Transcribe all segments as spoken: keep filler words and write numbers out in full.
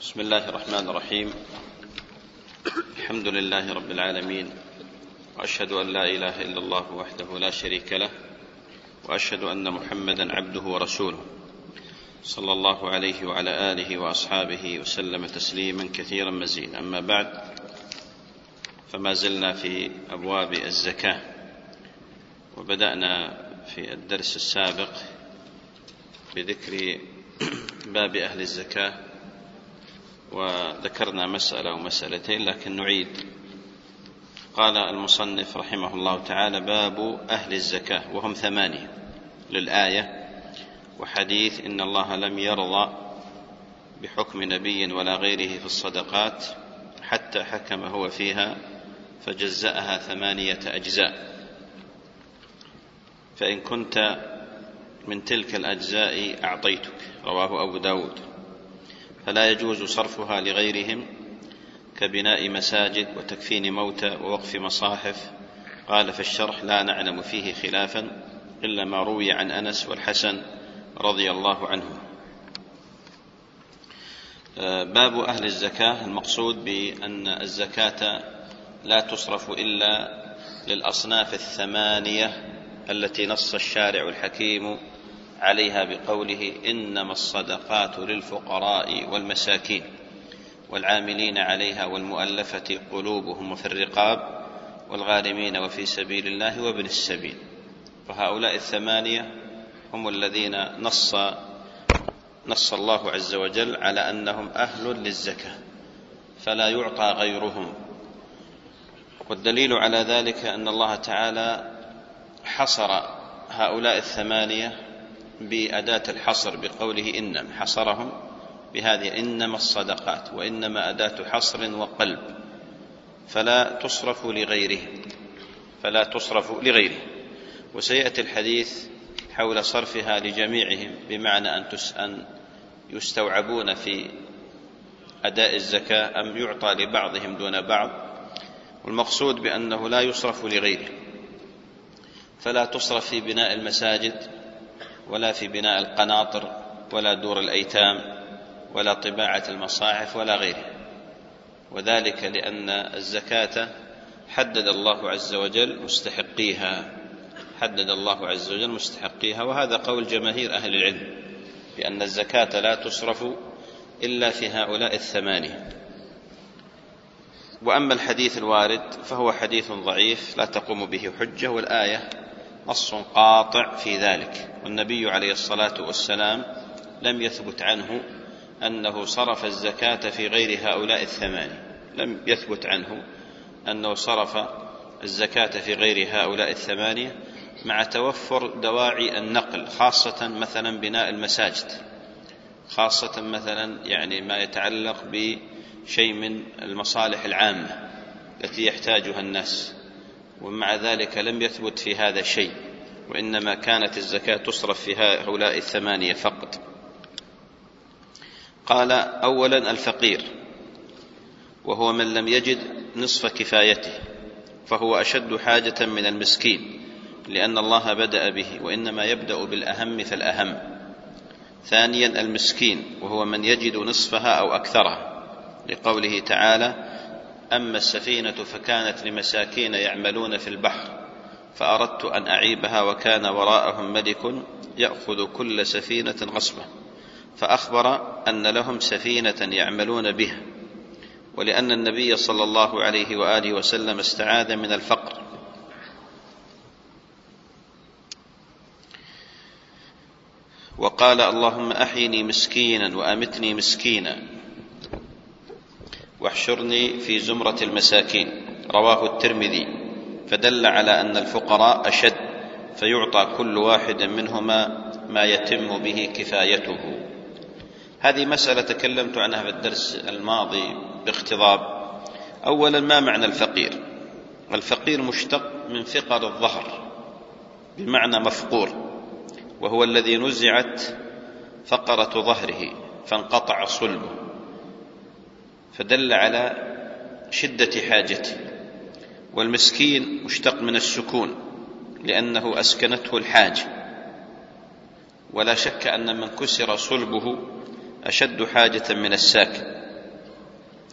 بسم الله الرحمن الرحيم. الحمد لله رب العالمين، وأشهد أن لا إله إلا الله وحده لا شريك له، وأشهد أن محمدا عبده ورسوله، صلى الله عليه وعلى آله وأصحابه وسلم تسليما كثيرا مزيدا. أما بعد، فما زلنا في أبواب الزكاة، وبدأنا في الدرس السابق بذكر باب أهل الزكاة، وذكرنا مسألة ومسألتين، لكن نعيد. قال المصنف رحمه الله تعالى: باب أهل الزكاة، وهم ثمانية للآية، وحديث إن الله لم يرضى بحكم نبي ولا غيره في الصدقات حتى حكم هو فيها فجزأها ثمانية أجزاء، فإن كنت من تلك الأجزاء أعطيتك. رواه أبو داود. فلا يجوز صرفها لغيرهم كبناء مساجد وتكفين موتى ووقف مصاحف. قال في الشرح: لا نعلم فيه خلافا إلا ما روي عن أنس والحسن رضي الله عنهم. باب أهل الزكاة، المقصود بأن الزكاة لا تصرف إلا للأصناف الثمانية التي نص الشارع الحكيم عليها بقوله: إنما الصدقات للفقراء والمساكين والعاملين عليها والمؤلفة قلوبهم وفي الرقاب والغارمين وفي سبيل الله وابن السبيل. فهؤلاء الثمانية هم الذين نص نص الله عز وجل على أنهم أهل للزكاة، فلا يعطى غيرهم. والدليل على ذلك أن الله تعالى حصر هؤلاء الثمانية بأداة الحصر بقوله إنما، حصرهم بهذه إنما الصدقات، وإنما أداة حصر وقلب، فلا تصرف لغيره فلا تصرف لغيره وسيأتي الحديث حول صرفها لجميعهم، بمعنى أن أن يستوعبون في أداء الزكاة أم يعطى لبعضهم دون بعض. والمقصود بأنه لا يصرف لغيره، فلا تصرف في بناء المساجد ولا في بناء القناطر ولا دور الأيتام ولا طباعة المصاحف ولا غيره، وذلك لأن الزكاة حدد الله عز وجل مستحقيها حدد الله عز وجل مستحقيها وهذا قول جماهير أهل العلم، بأن الزكاة لا تصرف إلا في هؤلاء الثمانية. وأما الحديث الوارد فهو حديث ضعيف لا تقوم به حجة، والآية نص قاطع في ذلك. والنبي عليه الصلاة والسلام لم يثبت عنه أنه صرف الزكاة في غير هؤلاء الثمانية، لم يثبت عنه أنه صرف الزكاة في غير هؤلاء الثمانية، مع توفر دواعي النقل، خاصة مثلا بناء المساجد، خاصة مثلا يعني ما يتعلق بشيء من المصالح العامة التي يحتاجها الناس، ومع ذلك لم يثبت في هذا شيء، وإنما كانت الزكاة تصرف في هؤلاء الثمانية فقط. قال: أولا الفقير، وهو من لم يجد نصف كفايته، فهو أشد حاجة من المسكين، لأن الله بدأ به، وإنما يبدأ بالأهم فالأهم. ثانيا المسكين، وهو من يجد نصفها أو أكثرها، لقوله تعالى: أما السفينة فكانت لمساكين يعملون في البحر فأردت أن أعيبها وكان وراءهم ملك يأخذ كل سفينة غصبا، فأخبر أن لهم سفينة يعملون بها، ولأن النبي صلى الله عليه وآله وسلم استعاذ من الفقر. وقال: اللهم أحيني مسكينا وأمتني مسكينا واحشرني في زمرة المساكين. رواه الترمذي. فدل على أن الفقراء أشد، فيعطى كل واحد منهما ما يتم به كفايته. هذه مسألة تكلمت عنها في الدرس الماضي باختصار. أولا، ما معنى الفقير؟ الفقير مشتق من فقر الظهر، بمعنى مفقور، وهو الذي نزعت فقرة ظهره فانقطع صلبه، فدل على شدة حاجته. والمسكين مشتق من السكون، لأنه أسكنته الحاجة، ولا شك أن من كسر صلبه أشد حاجة من الساكن،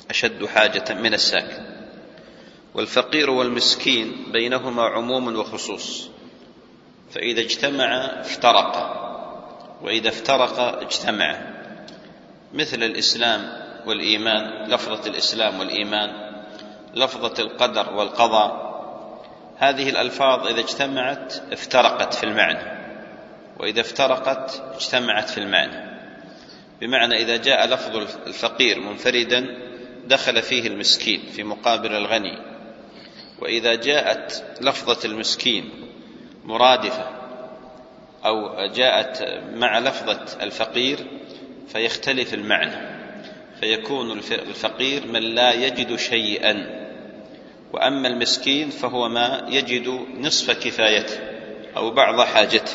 أشد حاجة من الساكن. والفقير والمسكين بينهما عموم وخصوص، فإذا اجتمع افترق، وإذا افترق اجتمع، مثل الإسلام والإيمان، لفظة الإسلام والإيمان، لفظة القدر والقضاء، هذه الألفاظ إذا اجتمعت افترقت في المعنى، وإذا افترقت اجتمعت في المعنى. بمعنى إذا جاء لفظ الفقير منفردا دخل فيه المسكين في مقابل الغني، وإذا جاءت لفظة المسكين مرادفة أو جاءت مع لفظة الفقير فيختلف المعنى، فيكون الفقير من لا يجد شيئا، وأما المسكين فهو ما يجد نصف كفايته أو بعض حاجته.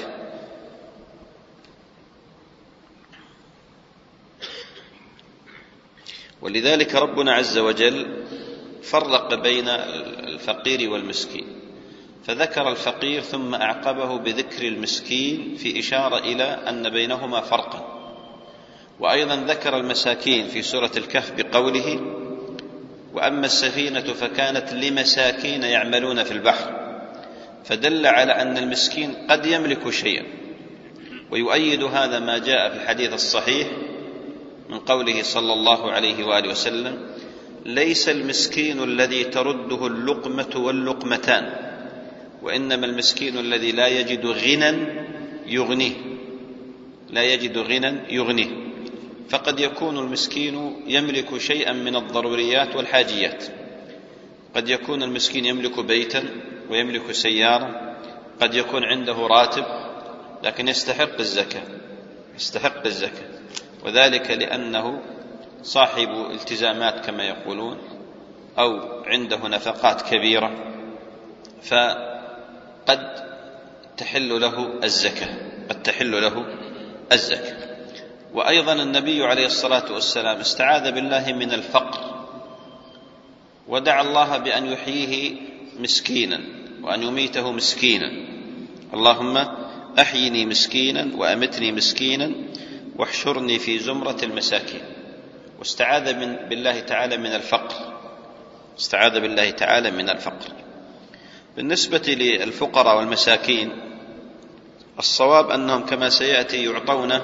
ولذلك ربنا عز وجل فرق بين الفقير والمسكين، فذكر الفقير ثم أعقبه بذكر المسكين في إشارة إلى أن بينهما فرقا. وأيضا ذكر المساكين في سورة الكهف بقوله: وأما السفينة فكانت لمساكين يعملون في البحر، فدل على أن المسكين قد يملك شيئا. ويؤيد هذا ما جاء في الحديث الصحيح من قوله صلى الله عليه وآله وسلم: ليس المسكين الذي ترده اللقمة واللقمتان، وإنما المسكين الذي لا يجد غنى يغنيه، لا يجد غنى يغنيه. فقد يكون المسكين يملك شيئا من الضروريات والحاجيات، قد يكون المسكين يملك بيتا ويملك سيارة، قد يكون عنده راتب لكن يستحق الزكاة، يستحق الزكاة، وذلك لأنه صاحب التزامات كما يقولون، أو عنده نفقات كبيرة، فقد تحل له الزكاة، قد تحل له الزكاة. وأيضا النبي عليه الصلاة والسلام استعاذ بالله من الفقر، ودعا الله بأن يحييه مسكينا وأن يميته مسكينا: اللهم أحيني مسكينا وأمتني مسكينا واحشرني في زمرة المساكين. واستعاذ بالله تعالى من الفقر، استعاذ بالله تعالى من الفقر. بالنسبة للفقراء والمساكين الصواب أنهم كما سيأتي يعطون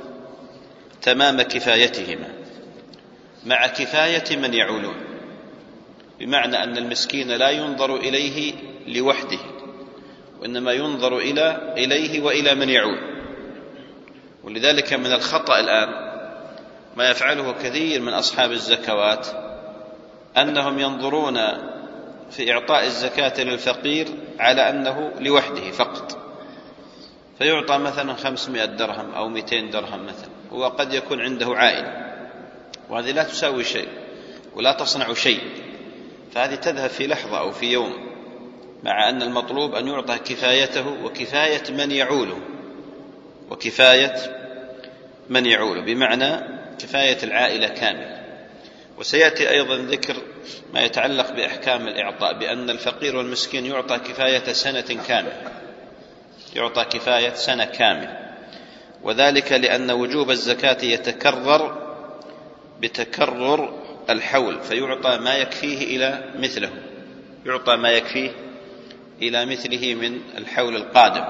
تمام كفايتهما مع كفاية من يعولون، بمعنى أن المسكين لا ينظر إليه لوحده، وإنما ينظر إلى إليه وإلى من يعول. ولذلك من الخطأ الآن ما يفعله كثير من أصحاب الزكوات أنهم ينظرون في إعطاء الزكاة للفقير على أنه لوحده فقط، فيعطى مثلا خمسمائة درهم أو مئتين درهم مثلا، وقد يكون عنده عائلة، وهذه لا تساوي شيء ولا تصنع شيء، فهذه تذهب في لحظة أو في يوم، مع أن المطلوب أن يعطى كفايته وكفاية من يعوله، وكفاية من يعوله بمعنى كفاية العائلة كاملة. وسيأتي أيضا ذكر ما يتعلق بأحكام الإعطاء، بأن الفقير والمسكين يعطى كفاية سنة كاملة، يعطى كفاية سنة كاملة، وذلك لأن وجوب الزكاة يتكرر بتكرر الحول، فيعطى ما يكفيه إلى مثله، يعطى ما يكفيه إلى مثله من الحول القادم.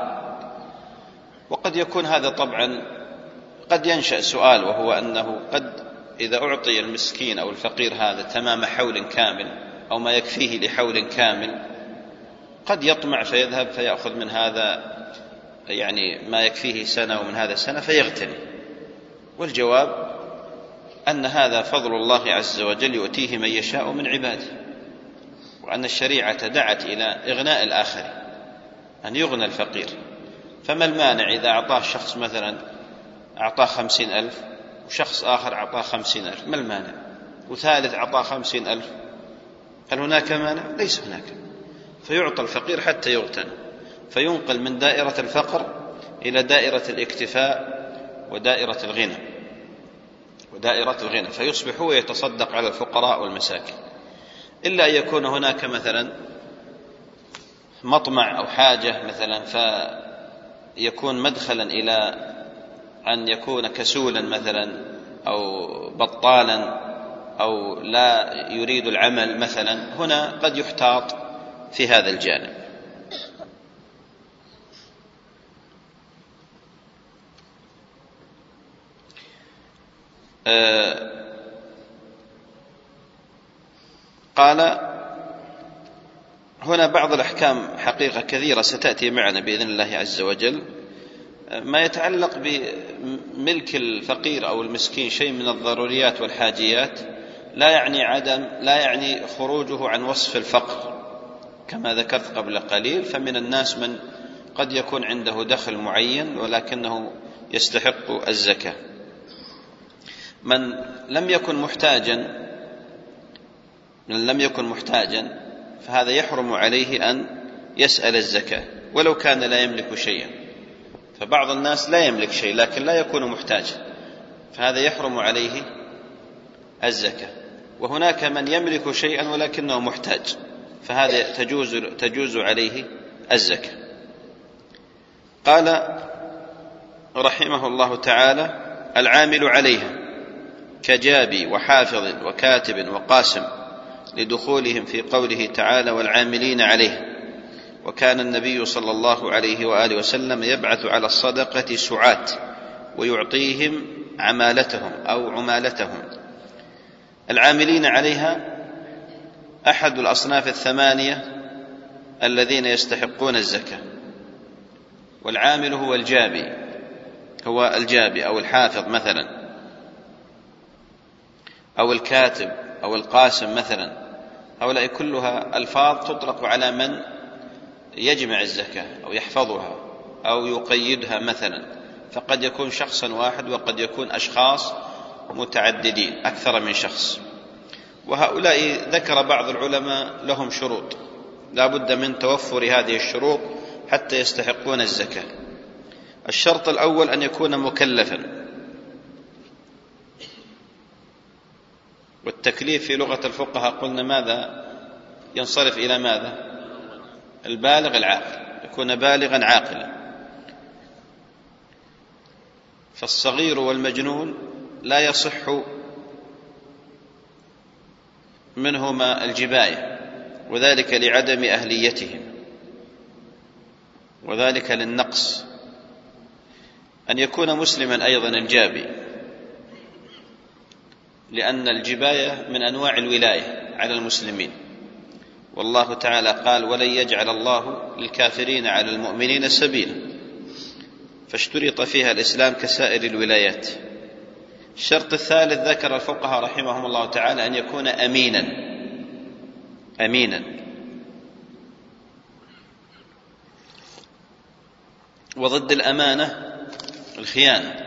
وقد يكون هذا طبعا قد ينشأ سؤال، وهو أنه قد إذا أعطي المسكين أو الفقير هذا تمام حول كامل أو ما يكفيه لحول كامل، قد يطمع فيذهب فيأخذ من هذا يعني ما يكفيه سنة ومن هذا سنة فيغتني. والجواب أن هذا فضل الله عز وجل يؤتيه من يشاء من عباده، وأن الشريعة دعت إلى إغناء الآخر، أن يغنى الفقير. فما المانع إذا أعطاه شخص مثلا أعطاه خمسين ألف وشخص آخر أعطاه خمسين ألف، ما المانع؟ وثالث أعطاه خمسين ألف، هل هناك مانع؟ ليس هناك. فيعطى الفقير حتى يغتنى، فينقل من دائرة الفقر إلى دائرة الاكتفاء ودائرة الغنى ودائرة الغنى، فيصبح هو يتصدق على الفقراء والمساكين. إلا أن يكون هناك مثلا مطمع أو حاجة مثلا، فيكون مدخلا إلى أن يكون كسولا مثلا أو بطالا أو لا يريد العمل مثلا، هنا قد يحتاط في هذا الجانب. آه قال هنا بعض الأحكام حقيقة كثيرة ستأتي معنا بإذن الله عز وجل. ما يتعلق بملك الفقير أو المسكين شيء من الضروريات والحاجيات لا يعني عدم لا يعني خروجه عن وصف الفقر كما ذكرت قبل قليل. فمن الناس من قد يكون عنده دخل معين ولكنه يستحق الزكاة. من لم يكن محتاجا من لم يكن محتاجا فهذا يحرم عليه أن يسأل الزكاة ولو كان لا يملك شيئا. فبعض الناس لا يملك شيء لكن لا يكون محتاجا، فهذا يحرم عليه الزكاة. وهناك من يملك شيئا ولكنه محتاج، فهذا تجوز, تجوز عليه الزكاة. قال رحمه الله تعالى: العامل عليها كجابي وحافظ وكاتب وقاسم، لدخولهم في قوله تعالى: والعاملين عليه. وكان النبي صلى الله عليه وآله وسلم يبعث على الصدقة سعاة ويعطيهم عمالتهم أو عمالتهم. العاملين عليها أحد الأصناف الثمانية الذين يستحقون الزكاة، والعامل هو الجابي هو الجابي أو الحافظ مثلا، أو الكاتب أو القاسم مثلا. هؤلاء كلها ألفاظ تطلق على من يجمع الزكاة أو يحفظها أو يقيدها مثلا، فقد يكون شخصا واحد وقد يكون أشخاص متعددين أكثر من شخص. وهؤلاء ذكر بعض العلماء لهم شروط لا بد من توفر هذه الشروط حتى يستحقون الزكاة. الشرط الأول أن يكون مكلفا، والتكليف في لغة الفقهاء قلنا ماذا ينصرف إلى ماذا؟ البالغ العاقل، يكون بالغا عاقلا. فالصغير والمجنون لا يصح منهما الجباية، وذلك لعدم أهليتهم، وذلك للنقص. أن يكون مسلما أيضا الجابي، لأن الجباية من أنواع الولاية على المسلمين، والله تعالى قال: ولن يجعل الله للكافرين على المؤمنين سبيلا، فاشترط فيها الإسلام كسائر الولايات. الشرط الثالث ذكر الفقهاء رحمهم الله تعالى أن يكون أمينا أمينا وضد الأمانة الخيانة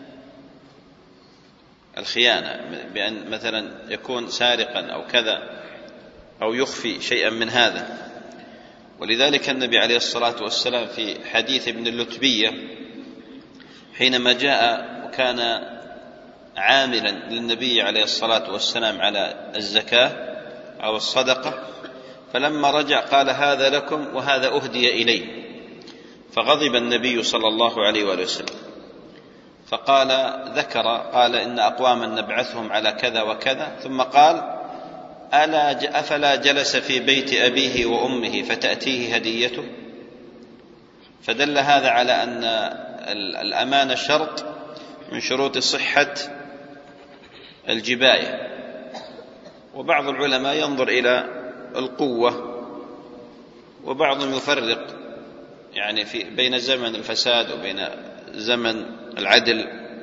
الخيانة بأن مثلا يكون سارقا أو كذا أو يخفي شيئا من هذا. ولذلك النبي عليه الصلاة والسلام في حديث ابن اللتبية حينما جاء وكان عاملا للنبي عليه الصلاة والسلام على الزكاة أو الصدقة، فلما رجع قال: هذا لكم وهذا أهدي إلي. فغضب النبي صلى الله عليه وآله وسلم، فقال ذكر قال: إن أقواما نبعثهم على كذا وكذا، ثم قال: ألا أفلا جلس في بيت أبيه وأمه فتأتيه هديته؟ فدل هذا على أن الأمانة شرط من شروط صحة الجباية. وبعض العلماء ينظر إلى القوة، وبعضهم يفرق يعني في بين زمن الفساد وبين زمن العدل.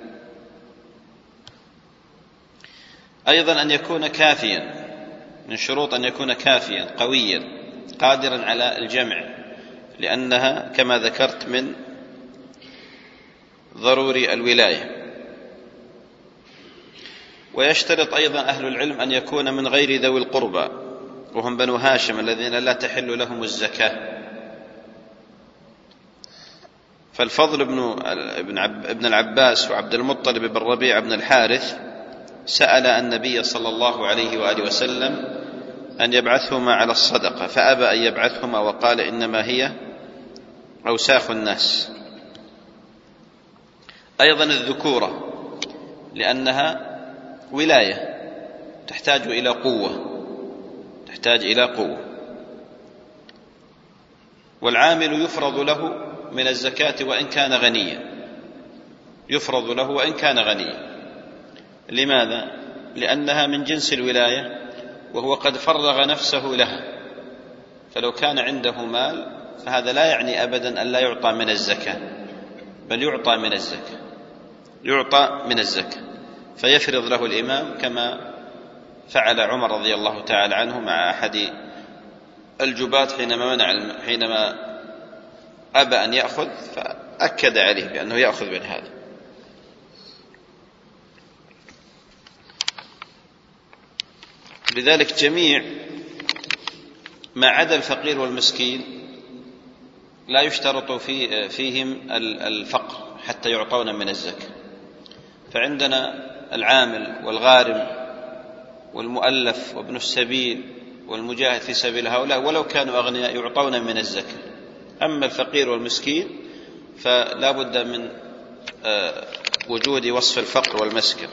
أيضا أن يكون كافيا، من شروط أن يكون كافيا قويا قادرا على الجمع، لأنها كما ذكرت من ضروري الولاية. ويشترط أيضا أهل العلم أن يكون من غير ذوي القربى، وهم بنو هاشم الذين لا تحل لهم الزكاة. فالفضل بن العباس وعبد المطلب بن ربيع بن الحارث سأل النبي صلى الله عليه وآله وسلم أن يبعثهما على الصدقة، فأبى أن يبعثهما وقال: إنما هي أوساخ الناس. أيضا الذكورة، لأنها ولاية، تحتاج إلى قوة، تحتاج إلى قوة. والعامل يفرض له من الزكاة وإن كان غنيا، يفرض له وإن كان غنيا. لماذا؟ لأنها من جنس الولاية وهو قد فرغ نفسه لها، فلو كان عنده مال فهذا لا يعني أبدا أن لا يعطى من الزكاة، بل يعطى من الزكاة، يعطى من الزكاة، فيفرض له الإمام كما فعل عمر رضي الله تعالى عنه مع أحد الجباة حينما منع حينما أبى أن يأخذ، فأكد عليه بأنه يأخذ من هذا. لذلك جميع ما عدا الفقير والمسكين لا يشترط في فيهم الفقر حتى يعطون من الزكاة. فعندنا العامل والغارم والمؤلف وابن السبيل والمجاهد في سبيل هؤلاء ولو كانوا أغنياء يعطون من الزكاة. أما الفقير والمسكين فلا بد من وجود وصف الفقر والمسكن.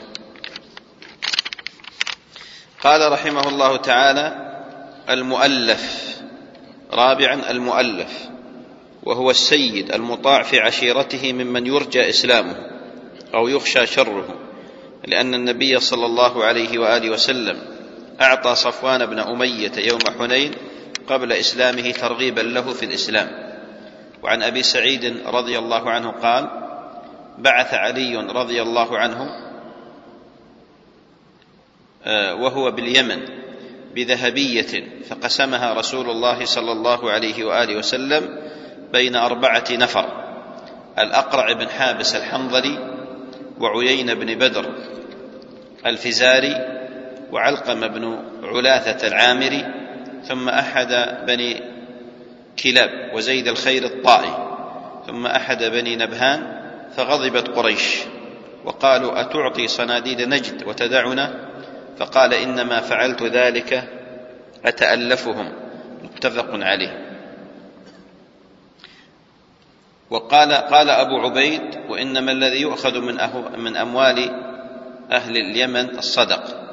قال رحمه الله تعالى: المؤلف. رابعا المؤلف، وهو السيد المطاع في عشيرته ممن يرجى إسلامه أو يخشى شره، لأن النبي صلى الله عليه وآله وسلم أعطى صفوان بن أمية يوم حنين قبل إسلامه ترغيبا له في الإسلام. وعن أبي سعيد رضي الله عنه قال: بعث علي رضي الله عنه وهو باليمن بذهبية فقسمها رسول الله صلى الله عليه وآله وسلم بين أربعة نفر: الأقرع بن حابس الحنظلي، وعيين بن بدر الفزاري، وعلقم بن علاثة العامري، ثم أحد بني كلاب، وزيد الخير الطائي، ثم أحد بني نبهان. فغضبت قريش وقالوا: أتعطي صناديد نجد وتدعنا؟ فقال: إنما فعلت ذلك أتألفهم. متفق عليه. وقال قال أبو عبيد: وإنما الذي يؤخذ من, من أموال أهل اليمن الصدق،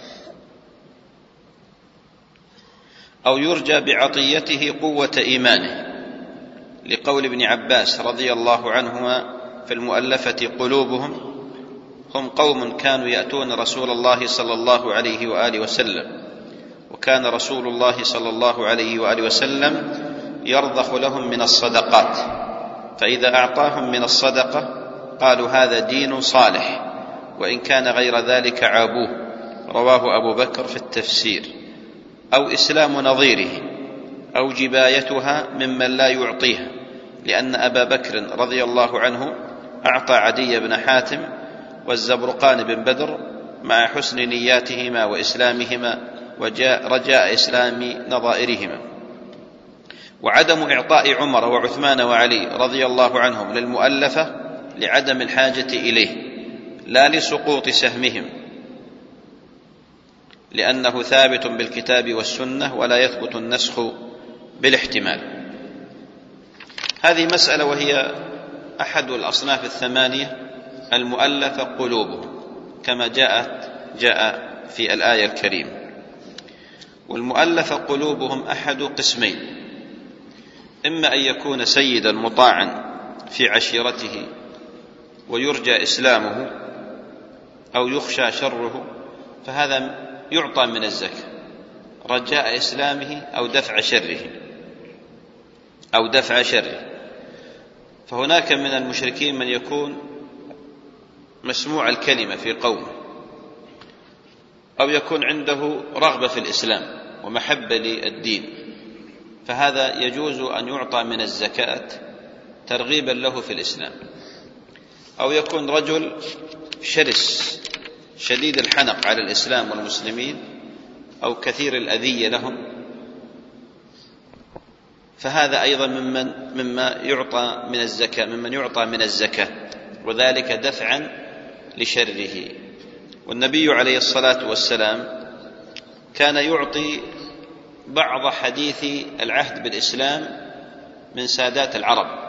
أو يرجى بعطيته قوة إيمانه، لقول ابن عباس رضي الله عنهما: في المؤلفة قلوبهم، هم قوم كانوا يأتون رسول الله صلى الله عليه وآله وسلم، وكان رسول الله صلى الله عليه وآله وسلم يرضخ لهم من الصدقات، فإذا أعطاهم من الصدقة قالوا: هذا دين صالح، وإن كان غير ذلك عابوه. رواه أبو بكر في التفسير. أو إسلام نظيره، أو جبايتها ممن لا يعطيها، لأن أبا بكر رضي الله عنه أعطى عدي بن حاتم والزبرقان بن بدر مع حسن نياتهما وإسلامهما وجاء رجاء إسلام نظائرهما. وعدم إعطاء عمر وعثمان وعلي رضي الله عنهم للمؤلفة لعدم الحاجة إليه، لا لسقوط سهمهم، لأنه ثابت بالكتاب والسنة ولا يثبت النسخ بالاحتمال. هذه مسألة وهي أحد الأصناف الثمانية المؤلفة قلوبهم، كما جاءت جاء في الآية الكريمة. والمؤلفة قلوبهم أحد قسمين: إما أن يكون سيدا مطاعا في عشيرته ويرجى إسلامه أو يخشى شره، فهذا يعطى من الزكاة رجاء إسلامه أو دفع شره أو دفع شره. فهناك من المشركين من يكون مسموع الكلمة في قومه، أو يكون عنده رغبة في الإسلام ومحبة للدين، فهذا يجوز أن يعطى من الزكاة ترغيبا له في الإسلام. أو يكون رجل شرس شديد الحنق على الإسلام والمسلمين، أو كثير الأذية لهم، فهذا أيضا ممن مما يعطى من الزكاة ممن يعطى من الزكاة، وذلك دفعا لشره. والنبي عليه الصلاة والسلام كان يعطي بعض حديث العهد بالإسلام من سادات العرب،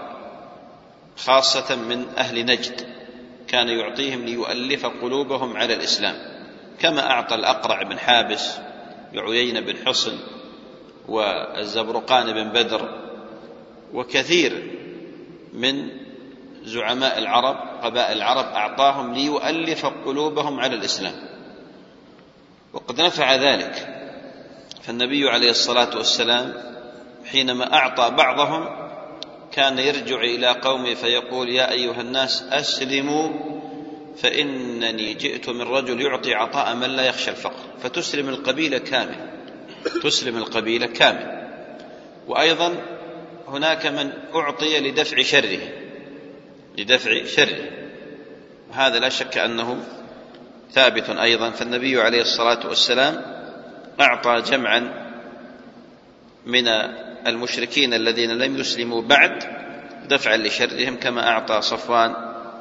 خاصة من أهل نجد، كان يعطيهم ليؤلف قلوبهم على الإسلام. كما أعطى الأقرع بن حابس وعيينة بن حصن والزبرقان بن بدر وكثير من زعماء العرب قبائل العرب أعطاهم ليؤلف قلوبهم على الإسلام، وقد نفع ذلك. فالنبي عليه الصلاة والسلام حينما أعطى بعضهم كان يرجع إلى قومه فيقول: يا أيها الناس أسلموا فإنني جئت من رجل يعطي عطاء من لا يخشى الفقر، فتسلم القبيلة كامل، تسلم القبيلة كامل. وأيضا هناك من أعطي لدفع شره، لدفع شره، وهذا لا شك أنه ثابت أيضا. فالنبي عليه الصلاة والسلام أعطى جمعا من المشركين الذين لم يسلموا بعد دفعا لشرهم، كما أعطى صفوان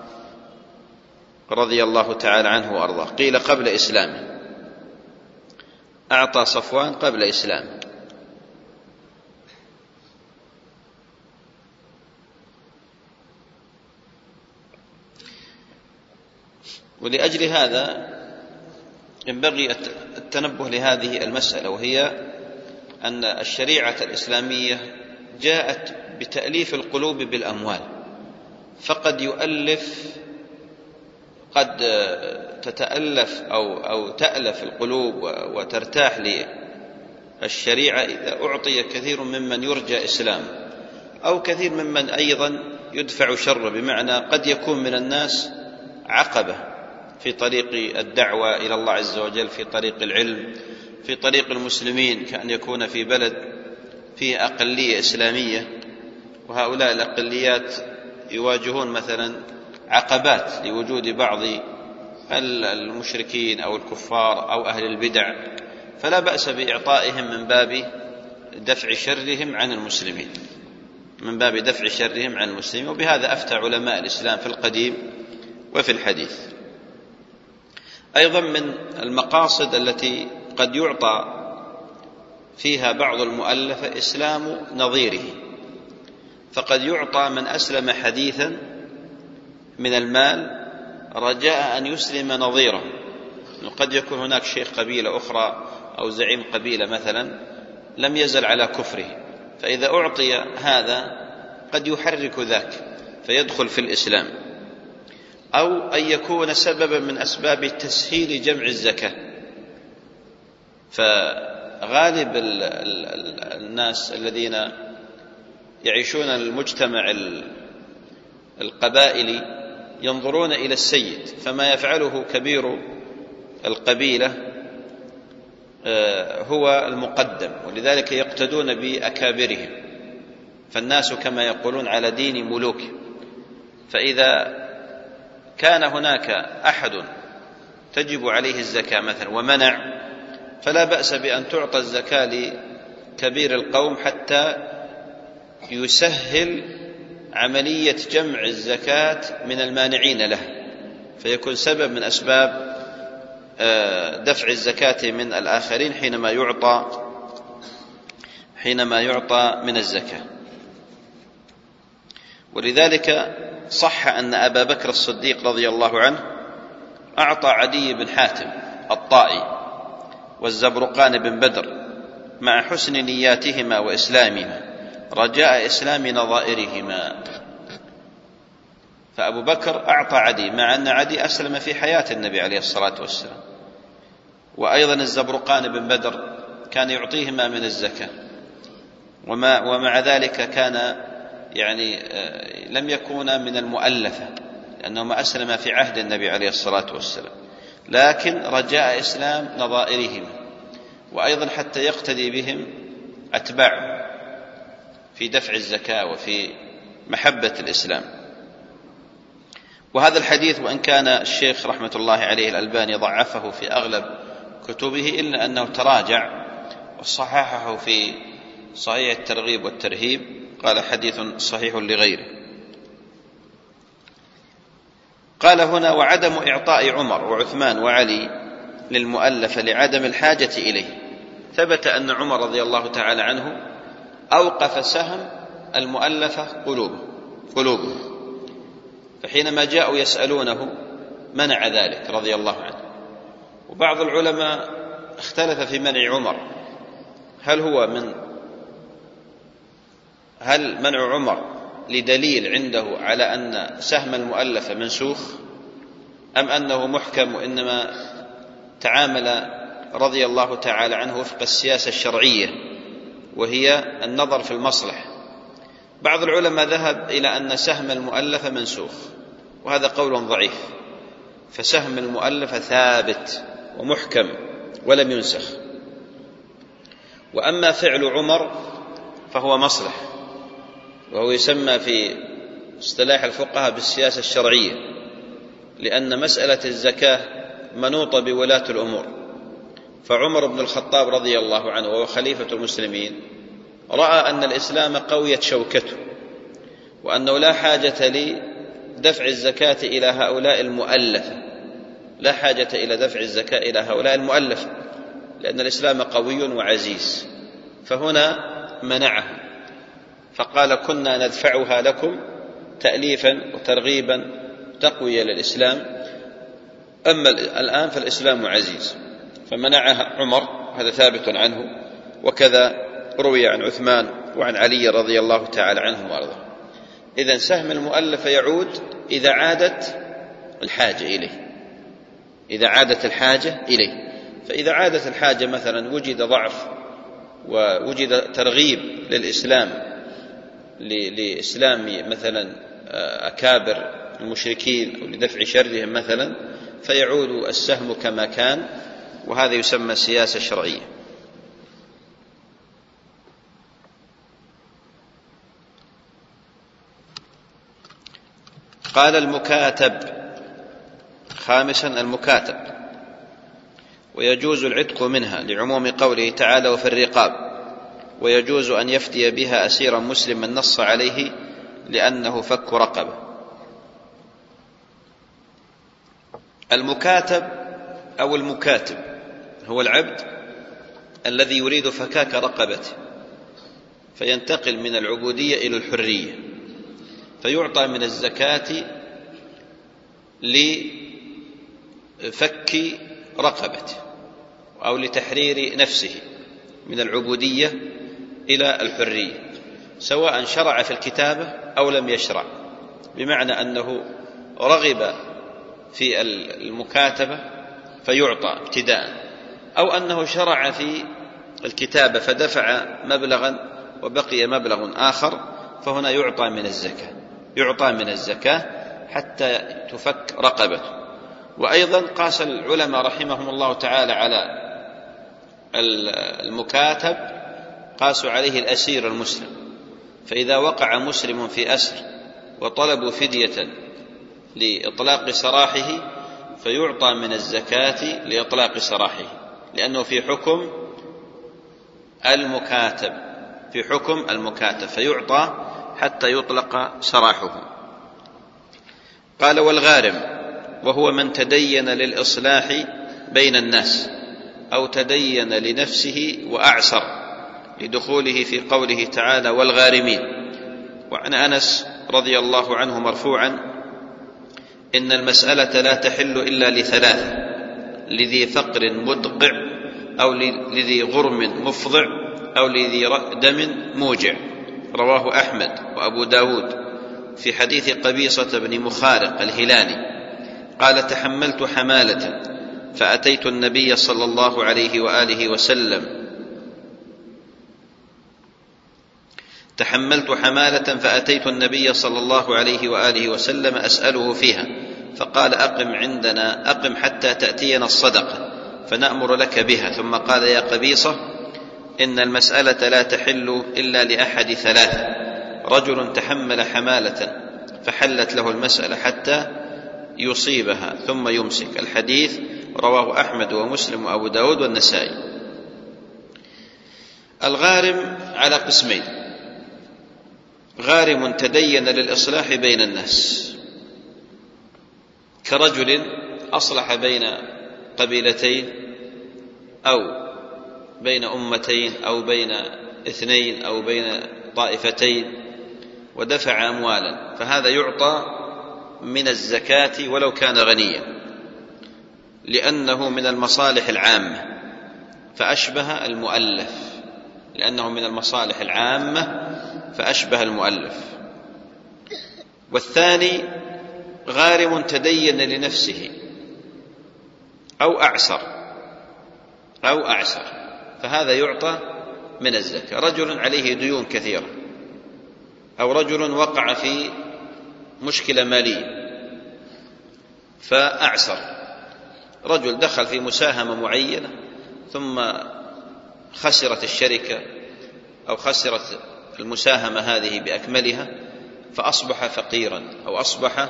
رضي الله تعالى عنه وأرضاه. قيل قبل إسلامه، أعطى صفوان قبل إسلامه. ولأجل هذا ينبغي التنبه لهذه المسألة، وهي أن الشريعة الإسلامية جاءت بتأليف القلوب بالأموال، فقد يؤلف قد تتألف أو, أو تألف القلوب وترتاح للشريعة إذا أعطي كثير ممن يرجى إسلام، أو كثير ممن أيضا يدفع شر، بمعنى قد يكون من الناس عقبة في طريق الدعوة إلى الله عز وجل، في طريق العلم، في طريق المسلمين، كأن يكون في بلد فيه أقلية إسلامية، وهؤلاء الأقليات يواجهون مثلا عقبات لوجود بعض المشركين أو الكفار أو أهل البدع، فلا بأس بإعطائهم من باب دفع شرهم عن المسلمين، من باب دفع شرهم عن المسلمين. وبهذا أفتى علماء الإسلام في القديم وفي الحديث. أيضا من المقاصد التي قد يعطى فيها بعض المؤلفة إسلام نظيره، فقد يعطى من أسلم حديثا من المال رجاء أن يسلم نظيره. قد يكون هناك شيخ قبيلة أخرى أو زعيم قبيلة مثلا لم يزل على كفره، فإذا أعطي هذا قد يحرك ذاك فيدخل في الإسلام، أو أن يكون سببا من أسباب تسهيل جمع الزكاة. فغالب الناس الذين يعيشون المجتمع القبائلي ينظرون إلى السيد، فما يفعله كبير القبيلة هو المقدم، ولذلك يقتدون بأكابرهم، فالناس كما يقولون على دين ملوك. فإذا كان هناك أحد تجب عليه الزكاة مثلا ومنع، فلا بأس بأن تعطى الزكاة لكبير القوم حتى يسهل عملية جمع الزكاة من المانعين له، فيكون سبب من أسباب دفع الزكاة من الآخرين حينما يعطى حينما يعطى من الزكاة. ولذلك صح أن أبا بكر الصديق رضي الله عنه أعطى عدي بن حاتم الطائي والزبرقان بن بدر مع حسن نياتهما وإسلامهما رجاء إسلام نظائرهما. فأبو بكر أعطى عدي مع أن عدي أسلم في حياة النبي عليه الصلاة والسلام، وأيضا الزبرقان بن بدر كان يعطيهما من الزكاة، وما ومع ذلك كان يعني لم يكونا من المؤلفة لأنهما أسلم في عهد النبي عليه الصلاة والسلام، لكن رجاء إسلام نظائرهما، وأيضا حتى يقتدي بهم أتباعه في دفع الزكاة وفي محبة الإسلام. وهذا الحديث وإن كان الشيخ رحمة الله عليه الألباني ضعفه في أغلب كتبه، إلا أنه تراجع وصححه في صحيح الترغيب والترهيب، قال حديث صحيح لغيره. قال هنا: وعدم إعطاء عمر وعثمان وعلي للمؤلفة لعدم الحاجة إليه. ثبت أن عمر رضي الله تعالى عنه أوقف سهم المؤلفة قلوبه قلوبه فحينما جاءوا يسألونه منع ذلك رضي الله عنه. وبعض العلماء اختلف في منع عمر، هل هو من هل منع عمر لدليل عنده على أن سهم المؤلفة منسوخ، أم أنه محكم وإنما تعامل رضي الله تعالى عنه وفق السياسة الشرعية وهي النظر في المصلح. بعض العلماء ذهب إلى أن سهم المؤلفة منسوخ، وهذا قول ضعيف، فسهم المؤلفة ثابت ومحكم ولم ينسخ. وأما فعل عمر فهو مصلح، وهو يسمى في اصطلاح الفقهاء بالسياسة الشرعية، لأن مسألة الزكاة منوطة بولاة الأمور. فعمر بن الخطاب رضي الله عنه وهو خليفة المسلمين رأى أن الإسلام قويت شوكته، وأنه لا حاجة لدفع الزكاة إلى هؤلاء المؤلفة، لا حاجة إلى دفع الزكاة إلى هؤلاء المؤلفة، لأن الإسلام قوي وعزيز. فهنا منعه، فقال كنا ندفعها لكم تأليفا وترغيبا تقوية للإسلام، أما الآن فالإسلام عزيز، فمنعها عمر، هذا ثابت عنه. وكذا روي عن عثمان وعن علي رضي الله تعالى عنهم وأرضاهم. إذن سهم المؤلف يعود إذا عادت الحاجة إليه، إذا عادت الحاجة إليه. فإذا عادت الحاجة، مثلا وجد ضعف ووجد ترغيب للإسلام لإسلام مثلا أكابر المشركين أو لدفع شرهم مثلا، فيعود السهم كما كان، وهذا يسمى سياسة شرعية. قال المكاتب، خامسا المكاتب، ويجوز العتق منها لعموم قوله تعالى وفي الرقاب، ويجوز أن يفدي بها أسيرا مسلما نص عليه لأنه فك رقبة. المكاتب أو المكاتب هو العبد الذي يريد فكاك رقبته، فينتقل من العبودية إلى الحرية، فيعطى من الزكاة لفك رقبته أو لتحرير نفسه من العبودية إلى الحرية، سواء شرع في الكتابة أو لم يشرع، بمعنى أنه رغب في المكاتبة فيعطى ابتداء، أو أنه شرع في الكتابة فدفع مبلغا وبقي مبلغ آخر، فهنا يعطى من الزكاة، يعطى من الزكاة حتى تفك رقبته. وأيضا قاس العلماء رحمهم الله تعالى على المكاتب، قاسوا عليه الأسير المسلم، فإذا وقع مسلم في أسر وطلبوا فدية لإطلاق سراحه فيعطى من الزكاة لإطلاق سراحه، لأنه في حكم المكاتب، في حكم المكاتب، فيعطى حتى يطلق سراحه. قال والغارم وهو من تدين للإصلاح بين الناس أو تدين لنفسه وأعسر، لدخوله في قوله تعالى والغارمين. وعن أنس رضي الله عنه مرفوعا إن المسألة لا تحل إلا لثلاث: لذي فقر مدقع، أو لذي غرم مفضع، أو لذي دم موجع. رواه أحمد وأبو داود في حديث قبيصة بن مخارق الهلالي قال تحملت حمالة فأتيت النبي صلى الله عليه وآله وسلم تحملت حمالة فأتيت النبي صلى الله عليه وآله وسلم أسأله فيها، فقال أقم عندنا، أقم حتى تأتينا الصدقة فنأمر لك بها. ثم قال يا قبيصة إن المسألة لا تحل إلا لأحد ثلاثة: رجل تحمل حمالة فحلت له المسألة حتى يصيبها ثم يمسك. الحديث رواه أحمد ومسلم وأبو داود والنسائي. الغارم على قسمين: غارم تدين للإصلاح بين الناس، كرجل أصلح بين قبيلتين أو بين أمتين أو بين اثنين أو بين طائفتين ودفع أموالا، فهذا يعطى من الزكاة ولو كان غنيا. لأنه من المصالح العامة فأشبه المؤلف، لأنه من المصالح العامة فأشبه المؤلف. والثاني غارم تدين لنفسه أو أعسر أو أعسر فهذا يعطى من الزكاة. رجل عليه ديون كثيرة، أو رجل وقع في مشكلة مالية فأعسر، رجل دخل في مساهمة معينة ثم خسرت الشركة أو خسرت المساهمة هذه بأكملها فأصبح فقيرا أو أصبح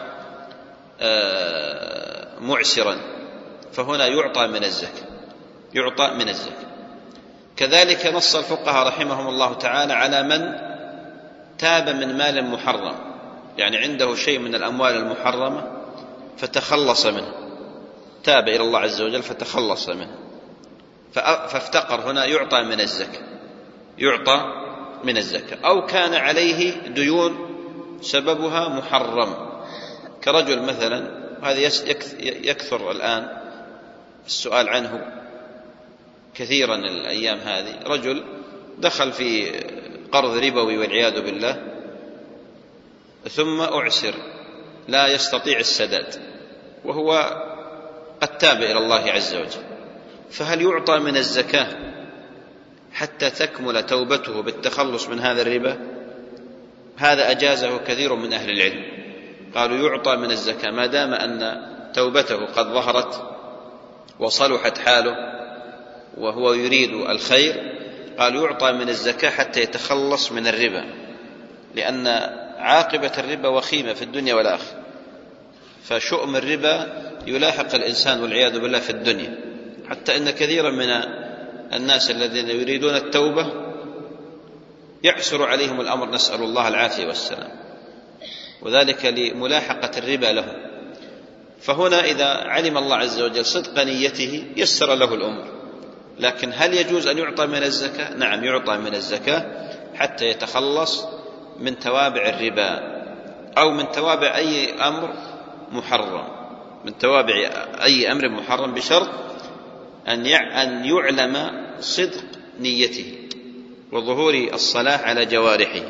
معسرا، فهنا يعطى من الزكاة، يعطى من الزكاة. كذلك نص الفقهاء رحمهم الله تعالى على من تاب من مال محرم، يعني عنده شيء من الأموال المحرمة فتخلص منه، تاب إلى الله عز وجل فتخلص منه فافتقر، هنا يعطى من الزكاة، يعطى من الزكاة. أو كان عليه ديون سببها محرم، كرجل مثلا، هذا يكثر الآن السؤال عنه كثيرا الأيام هذه، رجل دخل في قرض ربوي والعياذ بالله ثم أعسر لا يستطيع السداد وهو قد تاب إلى الله عز وجل، فهل يعطى من الزكاة حتى تكمل توبته بالتخلص من هذا الربا؟ هذا أجازه كثير من أهل العلم، قالوا يعطى من الزكاة ما دام أن توبته قد ظهرت وصلحت حاله وهو يريد الخير، قالوا يعطى من الزكاة حتى يتخلص من الربا، لأن عاقبة الربا وخيمة في الدنيا والآخرة، فشؤم الربا يلاحق الإنسان والعياذ بالله في الدنيا، حتى إن كثيرا من الناس الذين يريدون التوبة يعسر عليهم الأمر، نسأل الله العافية والسلام، وذلك لملاحقة الربا لهم. فهنا إذا علم الله عز وجل صدق نيته يسر له الأمر. لكن هل يجوز أن يعطى من الزكاة؟ نعم، يعطى من الزكاة حتى يتخلص من توابع الربا أو من توابع أي أمر محرم، من توابع أي أمر محرم، بشرط أن يعلم صدق نيته وظهور الصلاح على جوارحه.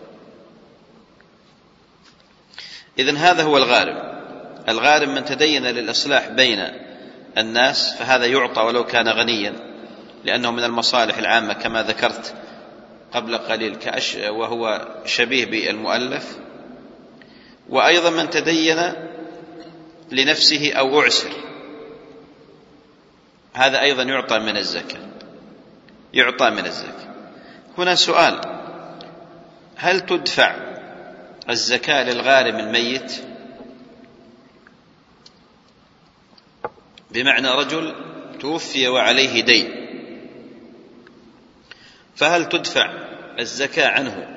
إذن هذا هو الغارم. الغارم من تدين للإصلاح بين الناس فهذا يعطى ولو كان غنيا، لأنه من المصالح العامة كما ذكرت قبل قليل، كأش وهو شبيه بالمؤلف. وأيضا من تدين لنفسه أو أعسر هذا أيضا يعطى من الزكاة، يعطى من الزكاة. هنا سؤال: هل تدفع الزكاة للغارم الميت؟ بمعنى رجل توفي وعليه دين، فهل تدفع الزكاة عنه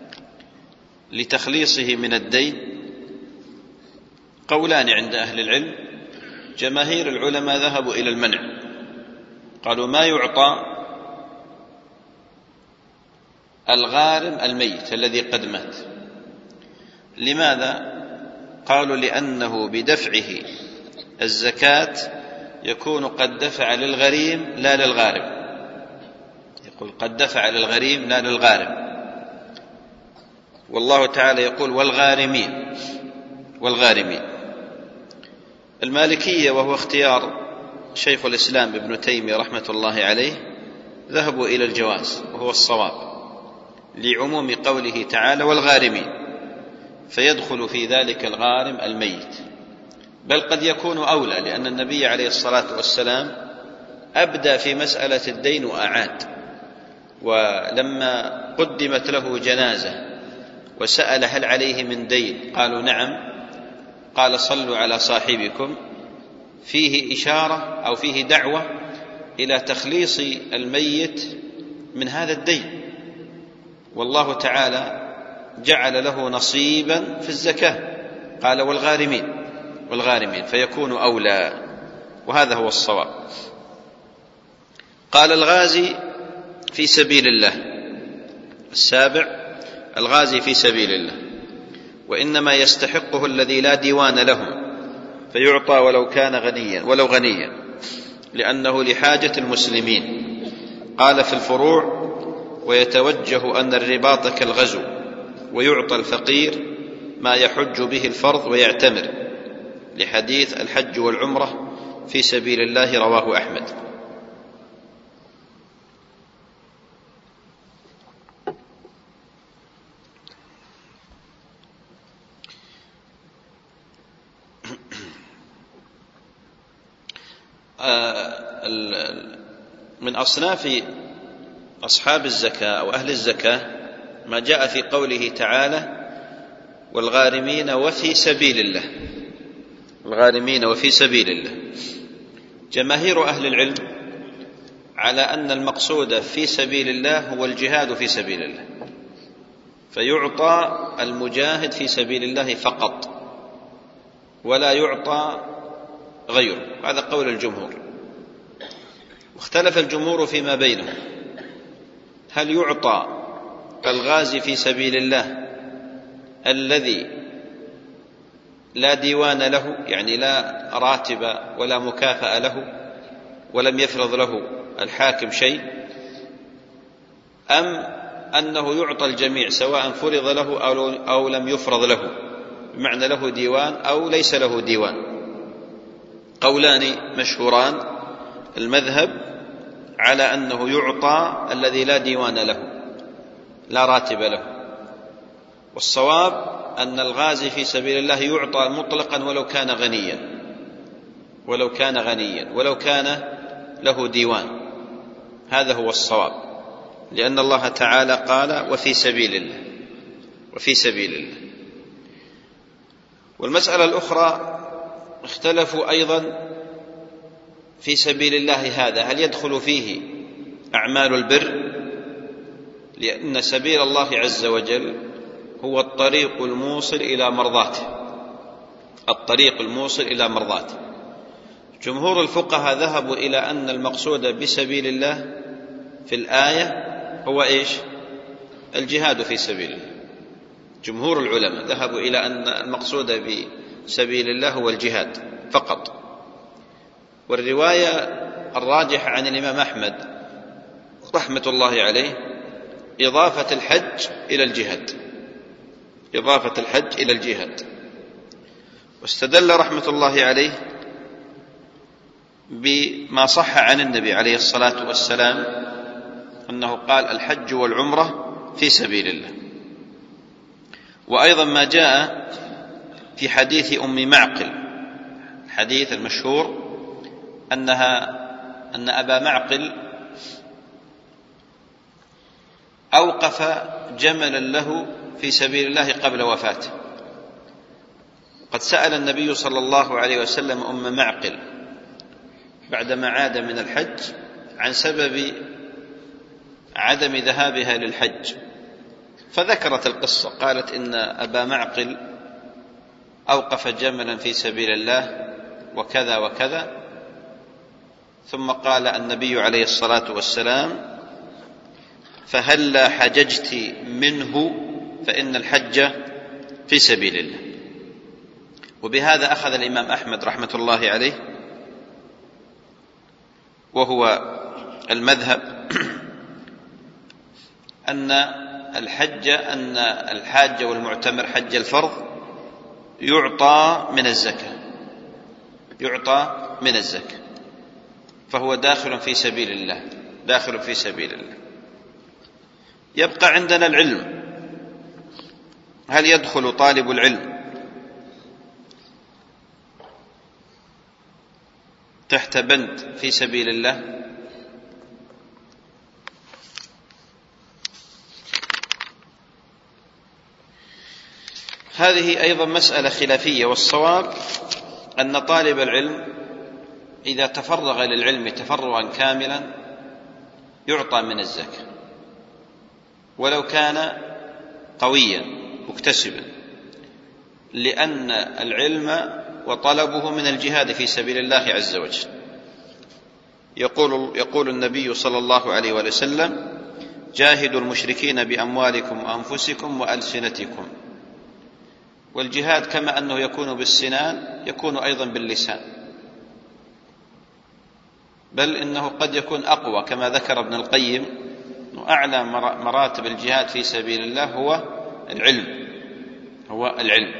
لتخليصه من الدين؟ قولان عند أهل العلم. جماهير العلماء ذهبوا إلى المنع، قالوا ما يعطى الغارم الميت الذي قد مات. لماذا؟ قالوا لأنه بدفعه الزكاة يكون قد دفع للغريم لا للغارم، يقول قد دفع للغريم لا للغارم. والله تعالى يقول والغارمين، والغارمين. المالكية وهو اختيار شيخ الإسلام ابن تيمية رحمة الله عليه ذهبوا إلى الجواز وهو الصواب، لعموم قوله تعالى والغارمين، فيدخل في ذلك الغارم الميت، بل قد يكون أولى، لأن النبي عليه الصلاة والسلام أبدى في مسألة الدين وأعاد. ولما قدمت له جنازة وسأل هل عليه من دين قالوا نعم، قال صلوا على صاحبكم، فيه إشارة أو فيه دعوة إلى تخليص الميت من هذا الدين، والله تعالى جعل له نصيبا في الزكاة، قال والغارمين، والغارمين، فيكون أولى، وهذا هو الصواب. قال الغازي في سبيل الله. السابع الغازي في سبيل الله، وإنما يستحقه الذي لا ديوان له، فيعطى ولو كان غنيا ولو غنيا لأنه لحاجة المسلمين. قال في الفروع: ويتوجه أن الرباط كالغزو، ويعطى الفقير ما يحج به الفرض ويعتمر، لحديث الحج والعمرة في سبيل الله رواه أحمد. من أصناف أصحاب الزكاة أو أهل الزكاة ما جاء في قوله تعالى: والغارمين وفي سبيل الله. الغارمين وفي سبيل الله. جماهير أهل العلم على أن المقصود في سبيل الله هو الجهاد في سبيل الله، فيعطى المجاهد في سبيل الله فقط ولا يعطى غيره. هذا قول الجمهور. واختلف الجمهور فيما بينهم: هل يعطى الغازي في سبيل الله الذي لا ديوان له، يعني لا راتب ولا مكافأة له ولم يفرض له الحاكم شيء، أم أنه يعطى الجميع سواء فرض له أو لم يفرض له، بمعنى له ديوان أو ليس له ديوان؟ قولان مشهوران. المذهب على أنه يعطى الذي لا ديوان له لا راتب له، والصواب أن الغازي في سبيل الله يعطى مطلقا ولو كان غنيا ولو كان غنيا ولو كان له ديوان. هذا هو الصواب، لأن الله تعالى قال: وفي سبيل الله وفي سبيل الله. والمسألة الأخرى اختلفوا أيضا في سبيل الله هذا هل يدخل فيه أعمال البر، لأن سبيل الله عز وجل هو الطريق الموصل إلى مرضاته الطريق الموصل إلى مرضاته. جمهور الفقهاء ذهبوا إلى أن المقصود بسبيل الله في الآية هو إيش؟ الجهاد في سبيل الله. جمهور العلماء ذهبوا إلى أن المقصود بسبيل الله هو الجهاد فقط. والرواية الراجحة عن الإمام أحمد رحمة الله عليه إضافة الحج إلى الجهاد إضافة الحج إلى الجهاد. واستدل رحمة الله عليه بما صح عن النبي عليه الصلاة والسلام أنه قال: الحج والعمرة في سبيل الله. وأيضا ما جاء في حديث أم معقل، الحديث المشهور أنها أن أبا معقل أوقف جملا له في سبيل الله قبل وفاته. قد سأل النبي صلى الله عليه وسلم أم معقل بعدما عاد من الحج عن سبب عدم ذهابها للحج، فذكرت القصة، قالت: إن أبا معقل أوقف جملا في سبيل الله وكذا وكذا. ثم قال النبي عليه الصلاة والسلام: فهلا حججت منه فإن الحج في سبيل الله. وبهذا أخذ الإمام أحمد رحمة الله عليه، وهو المذهب، أن الحج أن الحاج والمعتمر حج الفرض يعطى من الزكاة يعطى من الزكاة فهو داخل في سبيل الله داخل في سبيل الله. يبقى عندنا العلم، هل يدخل طالب العلم تحت بند في سبيل الله؟ هذه أيضا مسألة خلافية، والصواب أن طالب العلم إذا تفرغ للعلم تفرغا كاملا يعطى من الزكاة ولو كان قويا مكتسبا، لأن العلم وطلبه من الجهاد في سبيل الله عز وجل. يقول, يقول النبي صلى الله عليه وسلم: جاهدوا المشركين بأموالكم وأنفسكم وألسنتكم والجهاد كما أنه يكون بالسنان يكون أيضا باللسان، بل إنه قد يكون أقوى، كما ذكر ابن القيم أعلى مراتب الجهاد في سبيل الله هو العلم هو العلم.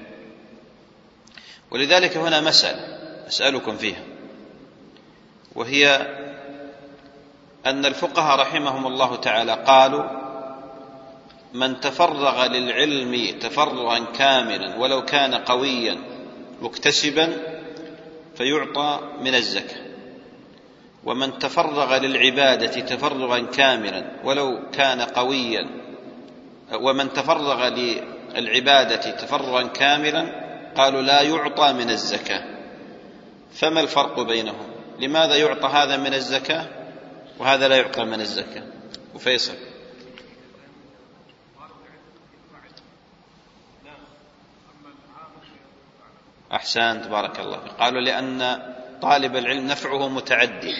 ولذلك هنا مسألة أسألكم فيها، وهي أن الفقهاء رحمهم الله تعالى قالوا: من تفرغ للعلم تفرغا كاملا ولو كان قويا مكتسبا فيعطى من الزكاة، ومن تفرغ للعبادة تفرغا كاملا ولو كان قويا ومن تفرغ للعبادة تفرغا كاملا قالوا لا يعطى من الزكاة. فما الفرق بينهم؟ لماذا يعطى هذا من الزكاة وهذا لا يعطى من الزكاة؟ وفيصل. أحسنت، بارك الله. قالوا لأن طالب العلم نفعه متعدي،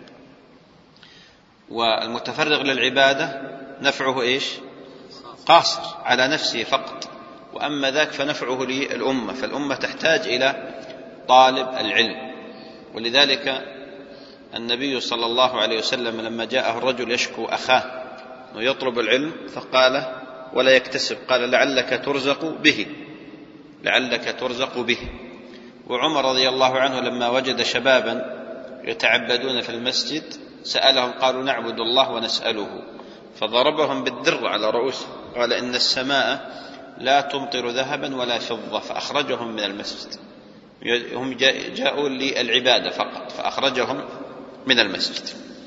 والمتفرغ للعبادة نفعه إيش؟ قاصر على نفسه فقط، وأما ذاك فنفعه للأمة، فالأمة تحتاج إلى طالب العلم. ولذلك النبي صلى الله عليه وسلم لما جاءه الرجل يشكو أخاه ويطلب العلم فقال ولا يكتسب، قال لعلك ترزق به لعلك ترزق به. وعمر رضي الله عنه لما وجد شبابا يتعبدون في المسجد سألهم، قالوا نعبد الله ونسأله، فضربهم بالدر على رؤوسهم، قال إن السماء لا تمطر ذهبا ولا فضة، فأخرجهم من المسجد. هم جاءوا للعبادة فقط فأخرجهم من المسجد.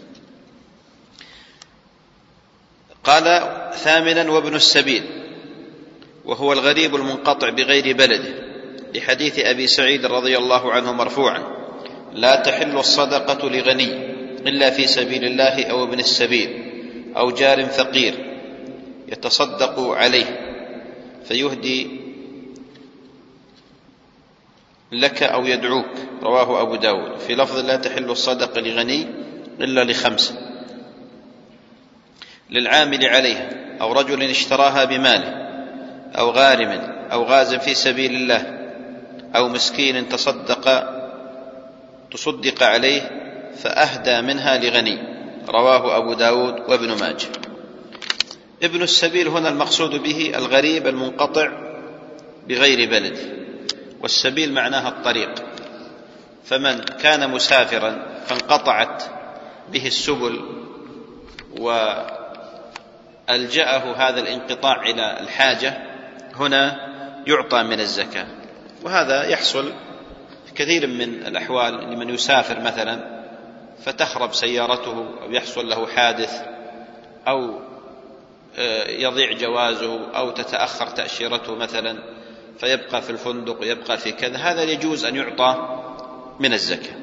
قال ثامنا: وابن السبيل، وهو الغريب المنقطع بغير بلده، لحديث أبي سعيد رضي الله عنه مرفوعا: لا تحل الصدقة لغني إلا في سبيل الله أو ابن السبيل أو جار فقير يتصدق عليه فيهدي لك أو يدعوك، رواه أبو داود. في لفظ: لا تحل الصدقة لغني إلا لخمسة: للعامل عليها، أو رجل اشتراها بماله، أو غارم، أو غاز في سبيل الله، أو مسكين تصدق تصدق عليه فأهدى منها لغني، رواه أبو داود وابن ماجه. ابن السبيل هنا المقصود به الغريب المنقطع بغير بلده، والسبيل معناها الطريق، فمن كان مسافرا فانقطعت به السبل وألجأه هذا الانقطاع إلى الحاجة هنا يعطى من الزكاة. وهذا يحصل في كثير من الأحوال، لمن يسافر مثلا فتخرب سيارته أو يحصل له حادث أو يضيع جوازه أو تتأخر تأشيرته مثلا فيبقى في الفندق ويبقى في كذا، هذا يجوز أن يعطى من الزكاة.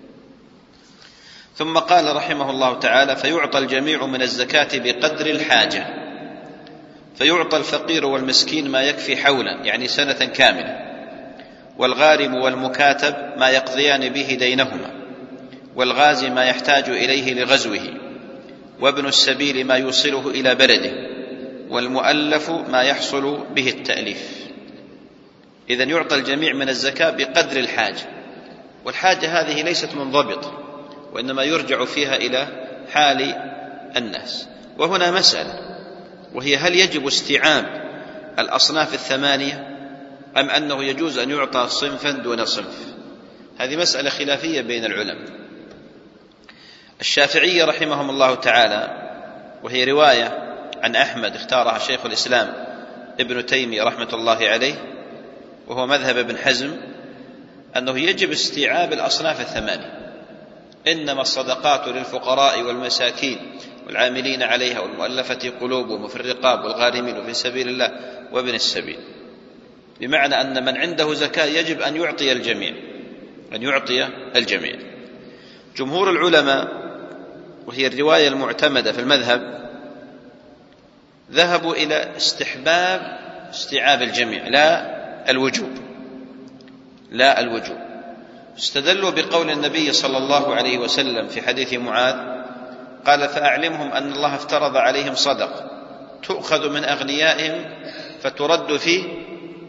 ثم قال رحمه الله تعالى: فيعطى الجميع من الزكاة بقدر الحاجة، فيعطى الفقير والمسكين ما يكفي حولا يعني سنة كاملة، والغارم والمكاتب ما يقضيان به دينهما، والغازي ما يحتاج إليه لغزوه، وابن السبيل ما يوصله إلى بلده، والمؤلف ما يحصل به التأليف. إذن يعطى الجميع من الزكاة بقدر الحاجة، والحاجة هذه ليست منضبطة، وإنما يرجع فيها إلى حال الناس. وهنا مسألة، وهي: هل يجب استيعاب الأصناف الثمانية أم أنه يجوز أن يعطى صنفا دون صنف؟ هذه مسألة خلافية بين العلماء. الشافعية رحمهم الله تعالى، وهي رواية عن أحمد اختارها شيخ الإسلام ابن تيمية رحمة الله عليه، وهو مذهب ابن حزم، أنه يجب استيعاب الأصناف الثمانية، إنما الصدقات للفقراء والمساكين والعاملين عليها والمؤلفة قلوبهم وفي الرقاب والغارمين وفي سبيل الله وابن السبيل، بمعنى أن من عنده زكاة يجب أن يعطي الجميع أن يعطي الجميع. جمهور العلماء، وهي الرواية المعتمدة في المذهب، ذهبوا إلى استحباب استيعاب الجميع لا الوجوب لا الوجوب استدلوا بقول النبي صلى الله عليه وسلم في حديث معاذ قال: فأعلمهم أن الله افترض عليهم صدقة تؤخذ من أغنيائهم فترد في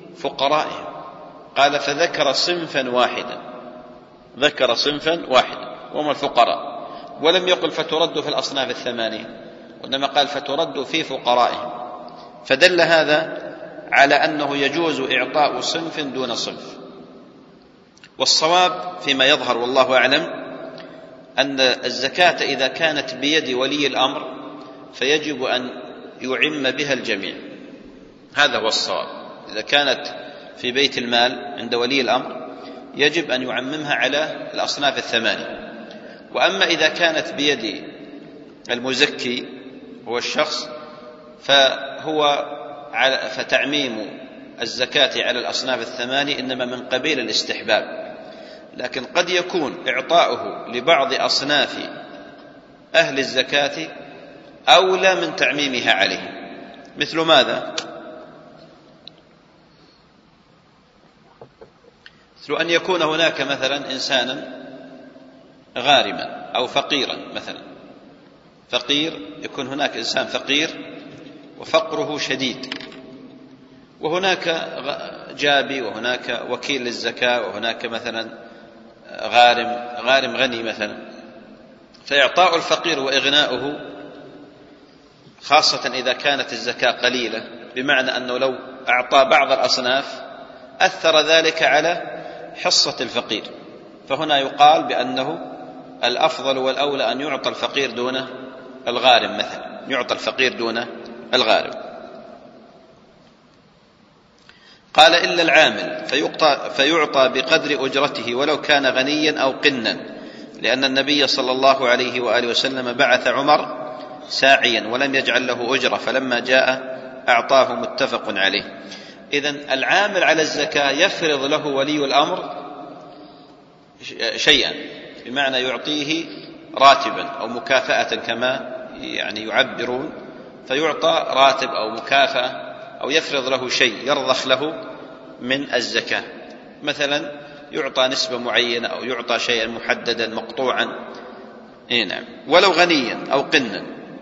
فقرائهم. قال فذكر صنفا واحدا، ذكر صنفا واحدا وهم الفقراء، ولم يقل فترد في الأصناف الثمانية، وإنما قال فترد في فقرائهم، فدل هذا على أنه يجوز إعطاء صنف دون صنف. والصواب فيما يظهر والله أعلم أن الزكاة إذا كانت بيد ولي الأمر فيجب أن يعم بها الجميع، هذا هو الصواب. إذا كانت في بيت المال عند ولي الأمر يجب أن يعممها على الأصناف الثمانية. وأما إذا كانت بيد المزكي هو الشخص فهو فتعميم الزكاة على الأصناف الثمانية إنما من قبيل الاستحباب، لكن قد يكون إعطاؤه لبعض أصناف أهل الزكاة أولى من تعميمها عليه. مثل ماذا؟ مثل أن يكون هناك مثلا إنسانا غارما أو فقيرا، مثلا فقير، يكون هناك إنسان فقير وفقره شديد، وهناك جابي وهناك وكيل للزكاة وهناك مثلا غارم غارم غني مثلا، فإعطاء الفقير وإغناؤه خاصة إذا كانت الزكاة قليلة، بمعنى أنه لو أعطى بعض الأصناف أثر ذلك على حصة الفقير، فهنا يقال بأنه الأفضل والأولى أن يعطى الفقير دون الغارم، مثلا يعطى الفقير دون الغارم. قال إلا العامل فيعطى, فيعطى بقدر أجرته ولو كان غنيا أو قنا، لأن النبي صلى الله عليه وآله وسلم بعث عمر ساعيا ولم يجعل له أجرة، فلما جاء أعطاه، متفق عليه. إذن العامل على الزكاة يفرض له ولي الأمر شيئا، بمعنى يعطيه راتبا أو مكافأة كما يعني يعبرون، فيعطى راتب أو مكافأة أو يفرض له شيء يرضخ له من الزكاة، مثلا يعطى نسبة معينة أو يعطى شيئا محددا مقطوعا. إيه نعم. ولو غنيا أو قنا،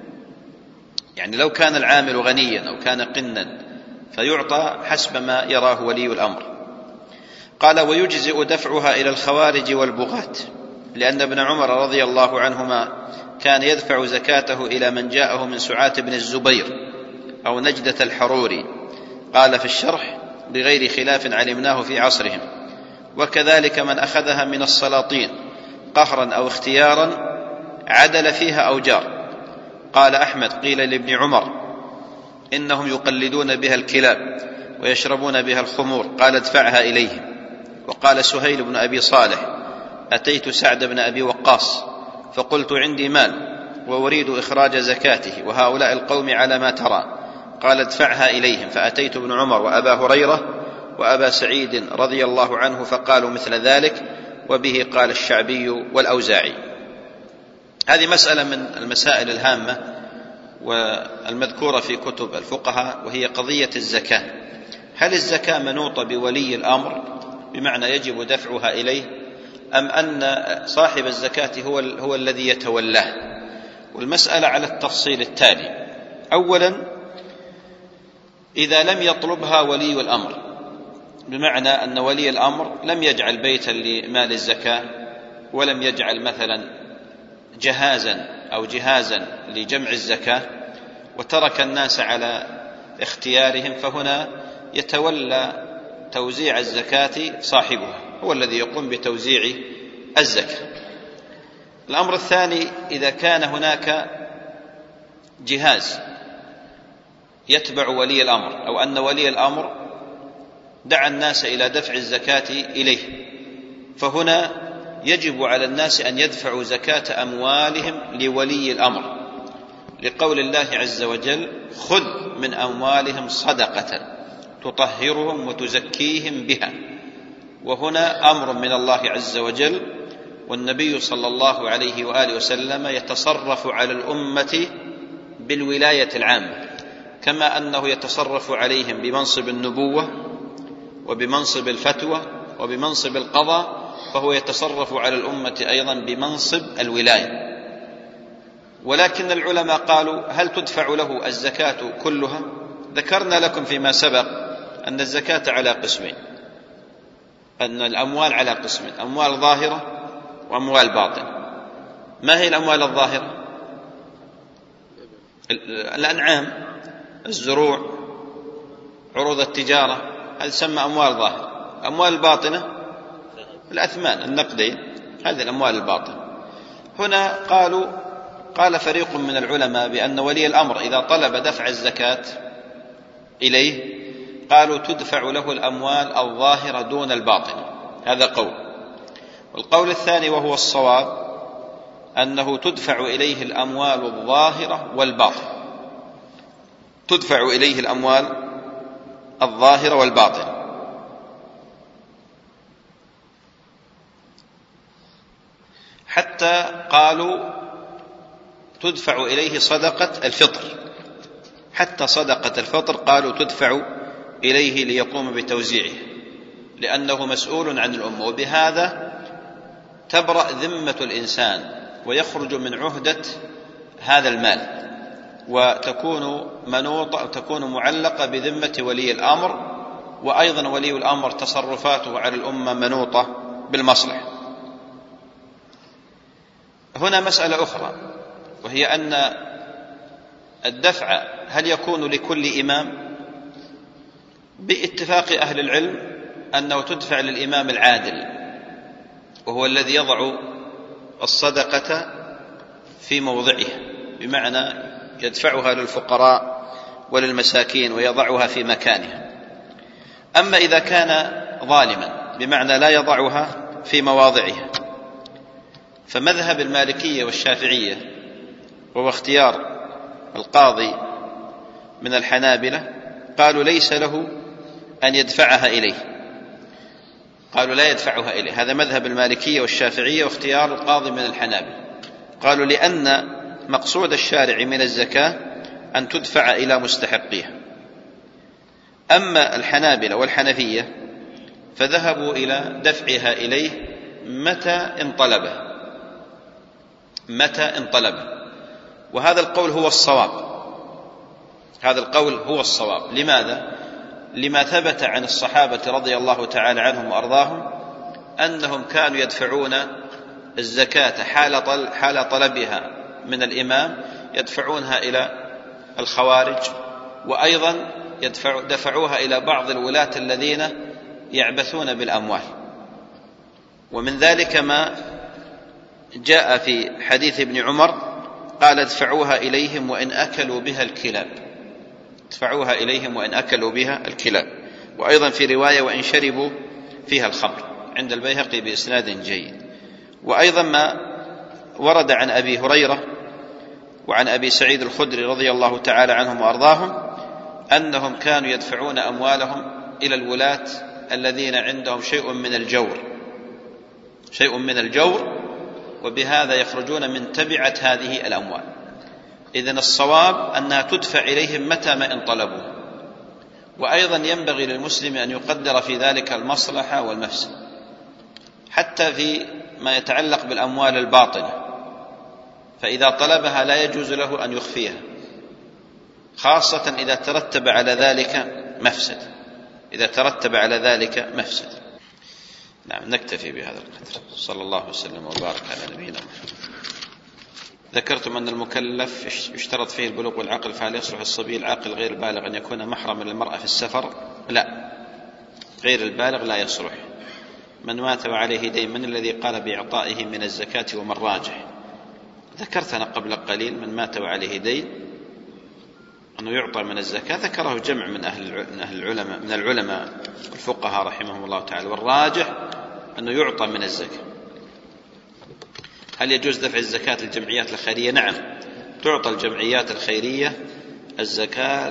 يعني لو كان العامل غنيا أو كان قنا فيعطى حسب ما يراه ولي الأمر. قال ويجزئ دفعها إلى الخوارج والبغاة، لأن ابن عمر رضي الله عنهما كان يدفع زكاته إلى من جاءه من سعاة بن الزبير أو نجدة الحروري. قال في الشرح بغير خلاف علمناه في عصرهم، وكذلك من أخذها من السلاطين قهرا أو اختيارا عدل فيها أو جار. قال أحمد قيل لابن عمر إنهم يقلدون بها الكلاب ويشربون بها الخمور، قال ادفعها إليهم. وقال سهيل بن أبي صالح أتيت سعد بن أبي وقاص فقلت عندي مال وأريد إخراج زكاته وهؤلاء القوم على ما ترى، قال ادفعها إليهم. فأتيت ابن عمر وأبا هريرة وأبا سعيد رضي الله عنه فقالوا مثل ذلك، وبه قال الشعبي والأوزاعي. هذه مسألة من المسائل الهامة والمذكورة في كتب الفقهاء، وهي قضية الزكاة. هل الزكاة منوطة بولي الأمر بمعنى يجب دفعها إليه، أم أن صاحب الزكاة هو, هو الذي يتولاه؟ والمسألة على التفصيل التالي: أولا، إذا لم يطلبها ولي الأمر، بمعنى أن ولي الأمر لم يجعل بيتا لمال الزكاة ولم يجعل مثلا جهازا أو جهازا لجمع الزكاة وترك الناس على اختيارهم، فهنا يتولى توزيع الزكاة صاحبها، هو الذي يقوم بتوزيع الزكاة. الأمر الثاني: إذا كان هناك جهاز يتبع ولي الأمر، أو أن ولي الأمر دعا الناس إلى دفع الزكاة إليه، فهنا يجب على الناس أن يدفعوا زكاة أموالهم لولي الأمر، لقول الله عز وجل: خذ من أموالهم صدقة تطهرهم وتزكيهم بها. وهنا أمر من الله عز وجل، والنبي صلى الله عليه وآله وسلم يتصرف على الأمة بالولاية العامة، كما أنه يتصرف عليهم بمنصب النبوة وبمنصب الفتوى وبمنصب القضاء، فهو يتصرف على الأمة أيضا بمنصب الولاية. ولكن العلماء قالوا: هل تدفع له الزكاة كلها؟ ذكرنا لكم فيما سبق أن الزكاة على قسمين، أن الأموال على قسمين: أموال ظاهرة وأموال باطنة. ما هي الأموال الظاهرة؟ الأنعام، الزروع، عروض التجارة، هذه تسمى أموال ظاهرة. أموال الباطنة الأثمان النقدين، هذه الأموال الباطنة. هنا قالوا قال فريق من العلماء بأن ولي الأمر إذا طلب دفع الزكاة إليه قالوا تدفع له الأموال الظاهرة دون الباطنة، هذا قول. والقول الثاني وهو الصواب أنه تدفع إليه الأموال الظاهرة والباطنة، تدفع إليه الأموال الظاهرة والباطنة. حتى قالوا تدفع إليه صدقة الفطر، حتى صدقة الفطر قالوا تدفع إليه ليقوم بتوزيعه، لأنه مسؤول عن الأمة، وبهذا تبرأ ذمة الإنسان ويخرج من عهدة هذا المال، وتكون منوطة تكون معلقة بذمة ولي الأمر، وأيضا ولي الأمر تصرفاته على الأمة منوطة بالمصلحة. هنا مسألة أخرى، وهي أن الدفع هل يكون لكل إمام؟ باتفاق أهل العلم أنه تدفع للإمام العادل، وهو الذي يضع الصدقة في موضعها، بمعنى يدفعها للفقراء وللمساكين ويضعها في مكانها. أما إذا كان ظالما بمعنى لا يضعها في مواضعها، فمذهب المالكية والشافعية وهو اختيار القاضي من الحنابلة قالوا ليس له أن يدفعها إليه، قالوا لا يدفعها إليه. هذا مذهب المالكية والشافعية واختيار القاضي من الحنابلة. قالوا لأن مقصود الشارع من الزكاة أن تدفع إلى مستحقيها. أما الحنابلة والحنفية فذهبوا إلى دفعها إليه متى انطلبه، متى انطلبه. وهذا القول هو الصواب، هذا القول هو الصواب. لماذا؟ لما ثبت عن الصحابة رضي الله تعالى عنهم وأرضاهم أنهم كانوا يدفعون الزكاة حال طلبها من الإمام، يدفعونها إلى الخوارج، وأيضا يدفع دفعوها إلى بعض الولاة الذين يعبثون بالأموال. ومن ذلك ما جاء في حديث ابن عمر قال ادفعوها إليهم وإن أكلوا بها الكلاب، ادفعوها إليهم وإن أكلوا بها الكلاب. وأيضا في رواية وإن شربوا فيها الخمر، عند البيهقي بإسناد جيد. وأيضا ما ورد عن أبي هريرة وعن أبي سعيد الخدري رضي الله تعالى عنهم وأرضاهم أنهم كانوا يدفعون أموالهم إلى الولاة الذين عندهم شيء من الجور، شيء من الجور، وبهذا يخرجون من تبعة هذه الأموال. إذن الصواب أنها تدفع إليهم متى ما إن طلبوا. وأيضا ينبغي للمسلم أن يقدر في ذلك المصلحة والمفسدة، حتى في ما يتعلق بالأموال الباطنة، فإذا طلبها لا يجوز له أن يخفيها، خاصة إذا ترتب على ذلك مفسد، إذا ترتب على ذلك مفسد. نعم، نكتفي بهذا القدر. صلى الله وسلم وبارك على نبينا محمد. ذكرتم أن المكلف يشترط فيه البلوغ والعقل، فهل يصلح الصبي العاقل غير البالغ أن يكون محرما للمرأة في السفر؟ لا، غير البالغ لا يصلح. من مات وعليه دين من الذي قال بإعطائه من الزكاة ومن راجح؟ ذكرتنا قبل قليل من مات وعليه دين أنه يعطى من الزكاة، ذكره جمع من أهل من أهل العلماء من العلماء الفقهاء رحمهم الله تعالى، والراجح أنه يعطى من الزكاة. هل يجوز دفع الزكاة للجمعيات الخيرية؟ نعم، تعطى الجمعيات الخيرية الزكاة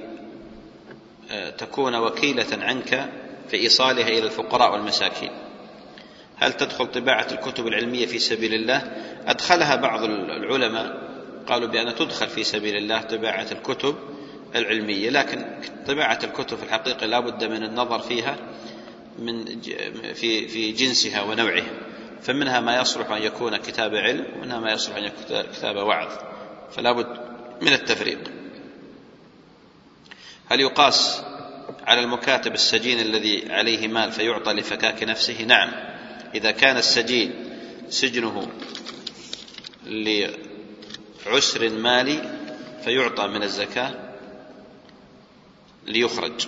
لتكون وكيلة عنك في إيصالها إلى الفقراء والمساكين. هل تدخل طباعة الكتب العلمية في سبيل الله؟ أدخلها بعض العلماء، قالوا بأن تدخل في سبيل الله طباعة الكتب العلمية، لكن طباعة الكتب في الحقيقة لا بد من النظر فيها من في في جنسها ونوعها، فمنها ما يصلح أن يكون كتاب علم، ومنها ما يصلح أن يكون كتاب وعظ، فلا بد من التفريق. هل يقاس على المكاتب السجين الذي عليه مال فيعطى لفكاك نفسه؟ نعم، إذا كان السجين سجنه لعسر مالي فيعطى من الزكاة ليخرج.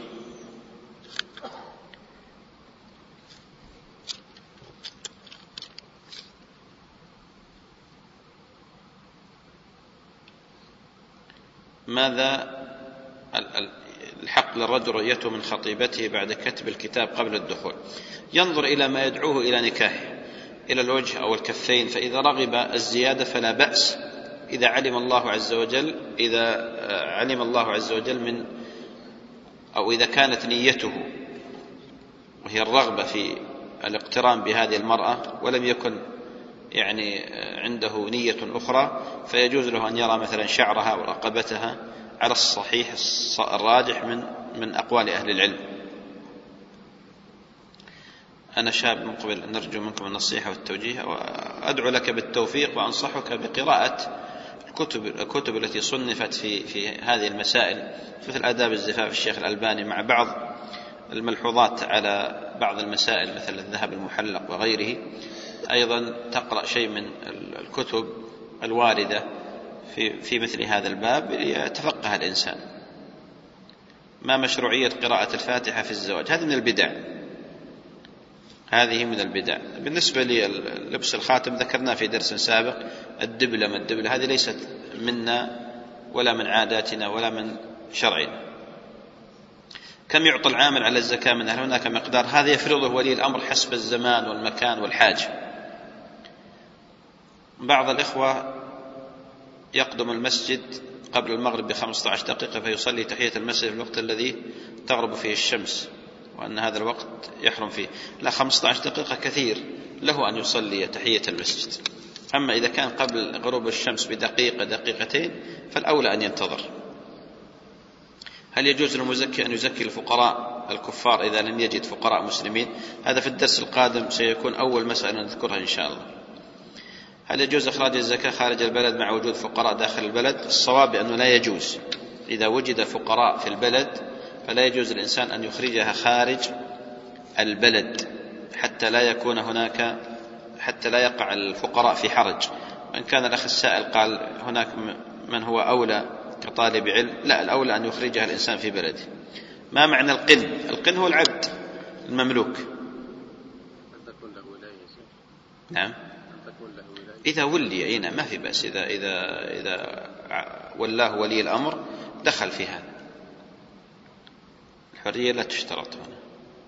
ماذا الحق للرجل رؤيته من خطيبته بعد كتب الكتاب قبل الدخول؟ ينظر إلى ما يدعوه إلى نكاحه، إلى الوجه أو الكفين، فإذا رغب الزيادة فلا بأس، إذا علم الله عز وجل إذا علم الله عز وجل من أو إذا كانت نيته وهي الرغبة في الاقتران بهذه المرأة ولم يكن يعني عنده نية أخرى، فيجوز له أن يرى مثلا شعرها ورقبتها على الصحيح الراجح من من أقوال أهل العلم. أنا شاب مقبل، نرجو منكم النصيحة والتوجيه، وأدعو لك بالتوفيق، وأنصحك بقراءة الكتب الكتب التي صنفت في في هذه المسائل، مثل آداب الزفاف الشيخ الألباني، مع بعض الملحوظات على بعض المسائل مثل الذهب المحلق وغيره. أيضا تقرأ شيء من الكتب الواردة في في مثل هذا الباب ليتفقه الإنسان. ما مشروعية قراءة الفاتحة في الزواج؟ هذه من البدع، هذه من البدع. بالنسبة للبس الخاتم ذكرنا في درس سابق الدبلة، ما الدبلة هذه ليست منا ولا من عاداتنا ولا من شرعنا. كم يعطى العامل على الزكاة من هل هناك مقدار؟ هذا يفرضه ولي الأمر حسب الزمان والمكان والحاجة. بعض الإخوة يقدم المسجد قبل المغرب بخمسة عشر دقيقة فيصلي تحية المسجد في الوقت الذي تغرب فيه الشمس، وأن هذا الوقت يحرم فيه. لا، خمسة عشر دقيقة كثير له أن يصلي تحية المسجد. أما إذا كان قبل غروب الشمس بدقيقة دقيقتين فالأولى أن ينتظر. هل يجوز للمزكي أن يزكي الفقراء الكفار إذا لم يجد فقراء مسلمين؟ هذا في الدرس القادم سيكون أول مسألة نذكرها إن شاء الله. هل يجوز إخراج الزكاة خارج البلد مع وجود فقراء داخل البلد؟ الصواب أنه لا يجوز. إذا وجد فقراء في البلد فلا يجوز الإنسان أن يخرجها خارج البلد حتى لا يكون هناك حتى لا يقع الفقراء في حرج. وإن كان الأخ السائل قال هناك من هو أولى كطالب علم، لا، الأولى أن يخرجها الإنسان في بلده. ما معنى القن؟ القن هو العبد المملوك. نعم، إذا ولي أين ما في بأس، إذا إذا إذا ولاه ولي الأمر دخل في هذا. الحرية لا تشترط هنا.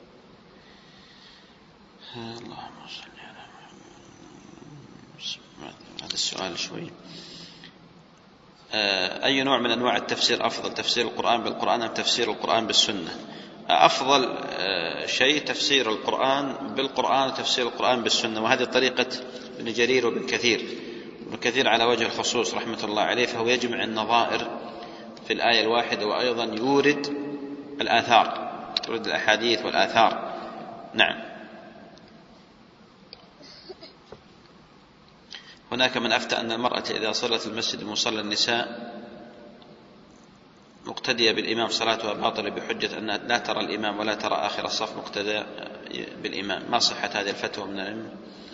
اللهم صل على محمد. هذا السؤال شوي. أي نوع من أنواع التفسير أفضل، تفسير القرآن بالقرآن أم تفسير القرآن بالسنة؟ أفضل شيء تفسير القرآن بالقرآن وتفسير القرآن بالسنة، وهذه طريقة ابن جرير وابن كثير. ابن كثير على وجه الخصوص رحمة الله عليه، فهو يجمع النظائر في الآية الواحدة، وأيضا يورد الآثار، يورد الأحاديث والآثار. نعم. هناك من أفتى أن المرأة إذا صلت المسجد مصلى النساء مقتدية بالإمام صلاتها باطلة بحجة أنها لا ترى الإمام ولا ترى آخر الصف مقتدى بالإمام. ما صحة هذه الفتوى من العلم؟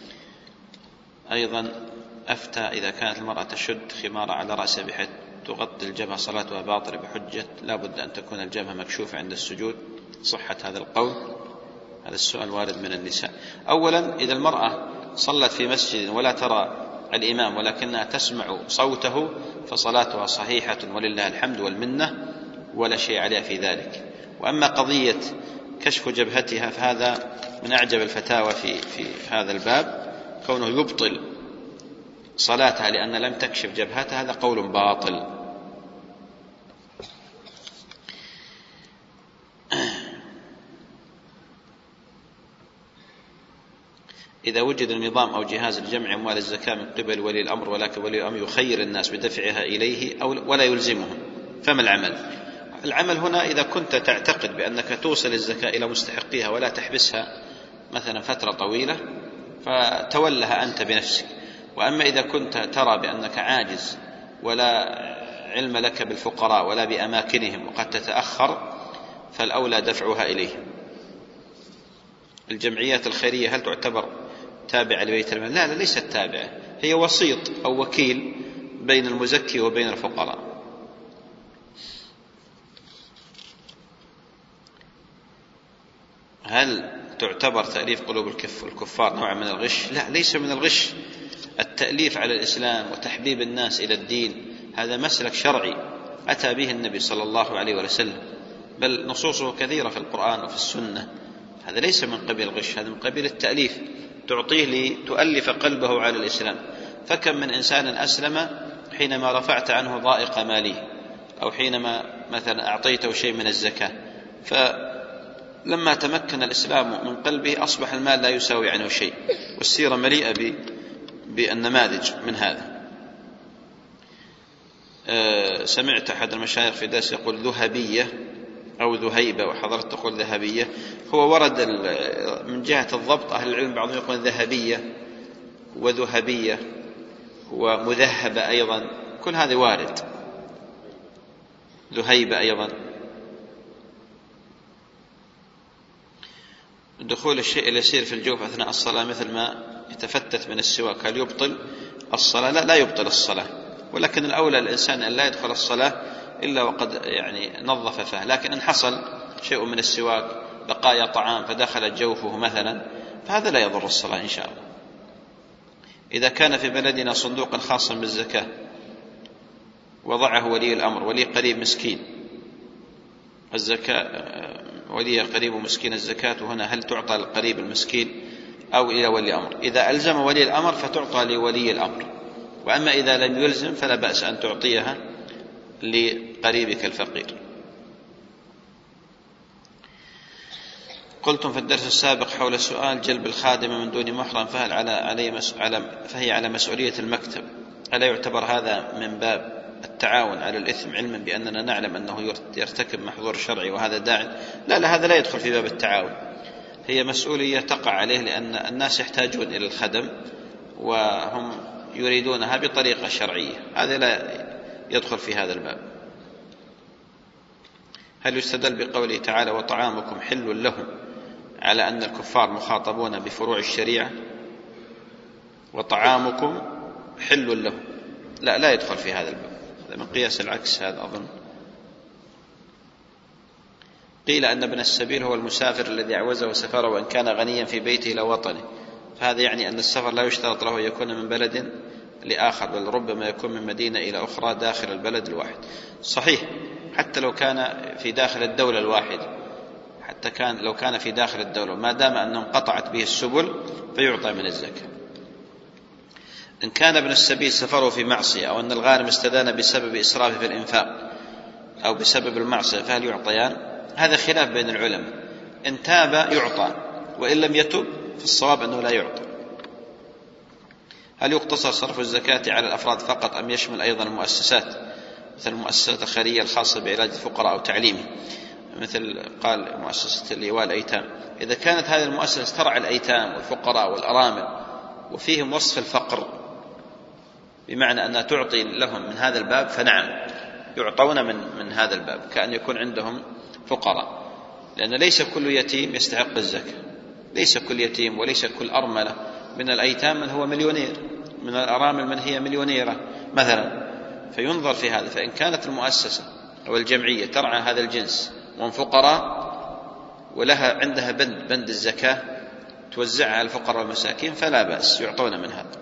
أيضا أفتى إذا كانت المرأة تشد خمار على رأسها بحيث تغطي الجبهة صلاتها باطلة بحجة لا بد أن تكون الجبهة مكشوفة عند السجود. صحة هذا القول؟ هذا السؤال وارد من النساء. أولا، إذا المرأة صلت في مسجد ولا ترى الإمام ولكنها تسمع صوته فصلاتها صحيحة ولله الحمد والمنة، ولا شيء عليها في ذلك. وأما قضية كشف جبهتها فهذا من أعجب الفتاوى في, في هذا الباب، كونه يبطل صلاتها لأن لم تكشف جبهتها، هذا قول باطل. إذا وجد النظام أو جهاز لجمع أموال الزكاة من قبل ولي الأمر ولكن ولي الأمر يخير الناس بدفعها إليه أو ولا يلزمهم، فما العمل؟ العمل هنا إذا كنت تعتقد بأنك توصل الزكاة إلى مستحقيها ولا تحبسها مثلا فترة طويلة فتولها أنت بنفسك. وأما إذا كنت ترى بأنك عاجز ولا علم لك بالفقراء ولا بأماكنهم وقد تتأخر، فالأولى دفعها إليه. الجمعيات الخيرية هل تعتبر تابعة لبيت المال؟ لا لا، ليست تابعة، هي وسيط أو وكيل بين المزكي وبين الفقراء. هل تعتبر تأليف قلوب الكفار نوع من الغش؟ لا، ليس من الغش. التأليف على الإسلام وتحبيب الناس إلى الدين هذا مسلك شرعي أتى به النبي صلى الله عليه وسلم، بل نصوصه كثيرة في القرآن وفي السنة. هذا ليس من قبيل الغش، هذا من قبيل التأليف، تعطيه لتؤلف قلبه على الإسلام. فكم من إنسان أسلم حينما رفعت عنه ضائق ماليه، أو حينما مثلا أعطيته شيء من الزكاة، فلما تمكن الإسلام من قلبه أصبح المال لا يساوي عنه شيء. والسيرة مليئة بالنماذج من هذا. أه سمعت أحد المشايخ في درس يقول ذهبية أو ذهيبة، وحضرت تقول ذهبية. هو ورد من جهة الضبط أهل العلم بعضهم يقول ذهبية وذهبية ومذهبة أيضا، كل هذا وارد. ذهيبة أيضا. دخول الشيء اليسير في الجوف أثناء الصلاة مثل ما يتفتت من السواك هل يبطل الصلاة؟ لا، لا يبطل الصلاة، ولكن الأولى الإنسان أن لا يدخل الصلاة إلا وقد يعني نظف فيه. لكن إن حصل شيء من السواك، بقايا طعام فدخلت جوفه مثلا، فهذا لا يضر الصلاة إن شاء الله. إذا كان في بلدنا صندوق خاص بالزكاة وضعه ولي الأمر، ولي قريب مسكين الزكاة، ولي قريب مسكين الزكاة هنا، هل تعطى للقريب المسكين أو إلى ولي أمر؟ إذا ألزم ولي الأمر فتعطى لولي الأمر، وأما إذا لم يلزم فلا بأس أن تعطيها لقريبك الفقير. قلتم في الدرس السابق حول سؤال جلب الخادمة من دون محرم، فهل على علي فهي على مسؤولية المكتب؟ ألا يعتبر هذا من باب التعاون على الإثم، علما بأننا نعلم أنه يرتكب محظور شرعي وهذا داع؟ لا لا، هذا لا يدخل في باب التعاون، هي مسؤولية تقع عليه، لأن الناس يحتاجون إلى الخدم وهم يريدونها بطريقة شرعية، هذا لا يدخل في هذا الباب. هل يستدل بقوله تعالى وطعامكم حل لهم على أن الكفار مخاطبون بفروع الشريعة؟ وطعامكم حل لهم، لا لا يدخل في هذا الباب، هذا من قياس العكس هذا أظن. قيل أن ابن السبيل هو المسافر الذي أعوزه سفره وإن كان غنيا في بيته إلى وطنه، فهذا يعني أن السفر لا يشترط له يكون من بلد لآخر، بل ربما يكون من مدينة إلى أخرى داخل البلد الواحد. صحيح، حتى لو كان في داخل الدولة الواحدة، حتى كان لو كان في داخل الدولة، ما دام أنه انقطعت به السبل فيعطى من الزكاة. إن كان ابن السبيل سفره في معصية، أو أن الغارم استدان بسبب إسرافه في الإنفاق أو بسبب المعصية، فهل يعطيان؟ هذا خلاف بين العلماء، إن تاب يعطى، وإن لم يتب فالصواب أنه لا يعطى. هل يقتصر صرف الزكاة على الأفراد فقط أم يشمل أيضا المؤسسات مثل المؤسسات الخيرية الخاصة بعلاج الفقراء أو تعليمه، مثل قال مؤسسة الإيواء الأيتام؟ إذا كانت هذه المؤسسة ترعى الأيتام والفقراء والأرامل وفيهم وصف الفقر، بمعنى أنها تعطي لهم من هذا الباب، فنعم يعطون من, من هذا الباب، كأن يكون عندهم فقراء، لأن ليس كل يتيم يستحق الزكاة، ليس كل يتيم وليس كل أرملة من الأيتام من هو مليونير، من الأرامل من هي مليونيرة مثلا، فينظر في هذا. فإن كانت المؤسسة أو الجمعية ترعى هذا الجنس وهم فقراء ولها عندها بند بند الزكاة توزعها على الفقراء والمساكين فلا بأس، يعطون من هذا.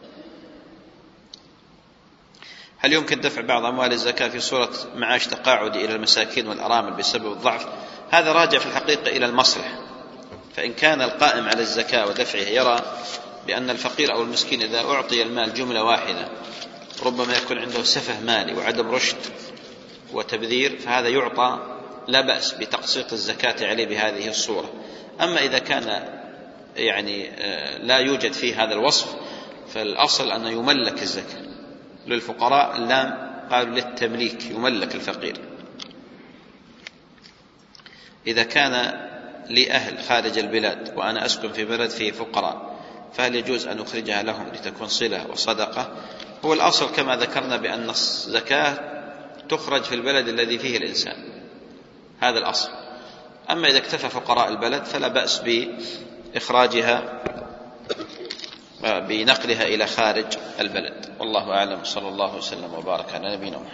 هل يمكن دفع بعض أموال الزكاة في صورة معاش تقاعدي إلى المساكين والأرامل بسبب الضعف؟ هذا راجع في الحقيقة إلى المصلحة، فإن كان القائم على الزكاة ودفعه يرى بأن الفقير أو المسكين إذا أعطي المال جملة واحدة ربما يكون عنده سفه مالي وعدم رشد وتبذير، فهذا يعطى لا بأس بتقسيط الزكاة عليه بهذه الصورة. أما إذا كان يعني لا يوجد فيه هذا الوصف فالأصل أن يملك الزكاة. للفقراء اللام قالوا للتمليك، يملك الفقير. إذا كان لي أهل خارج البلاد وأنا أسكن في بلد فيه فقراء، فهل يجوز أن أخرجها لهم لتكون صلة وصدقة؟ هو الأصل كما ذكرنا بأن الزكاة تخرج في البلد الذي فيه الإنسان، هذا الأصل. أما إذا اكتفى فقراء البلد فلا بأس بإخراجها بنقلها إلى خارج البلد. والله أعلم، صلى الله وسلم وبارك على نبينا محمد.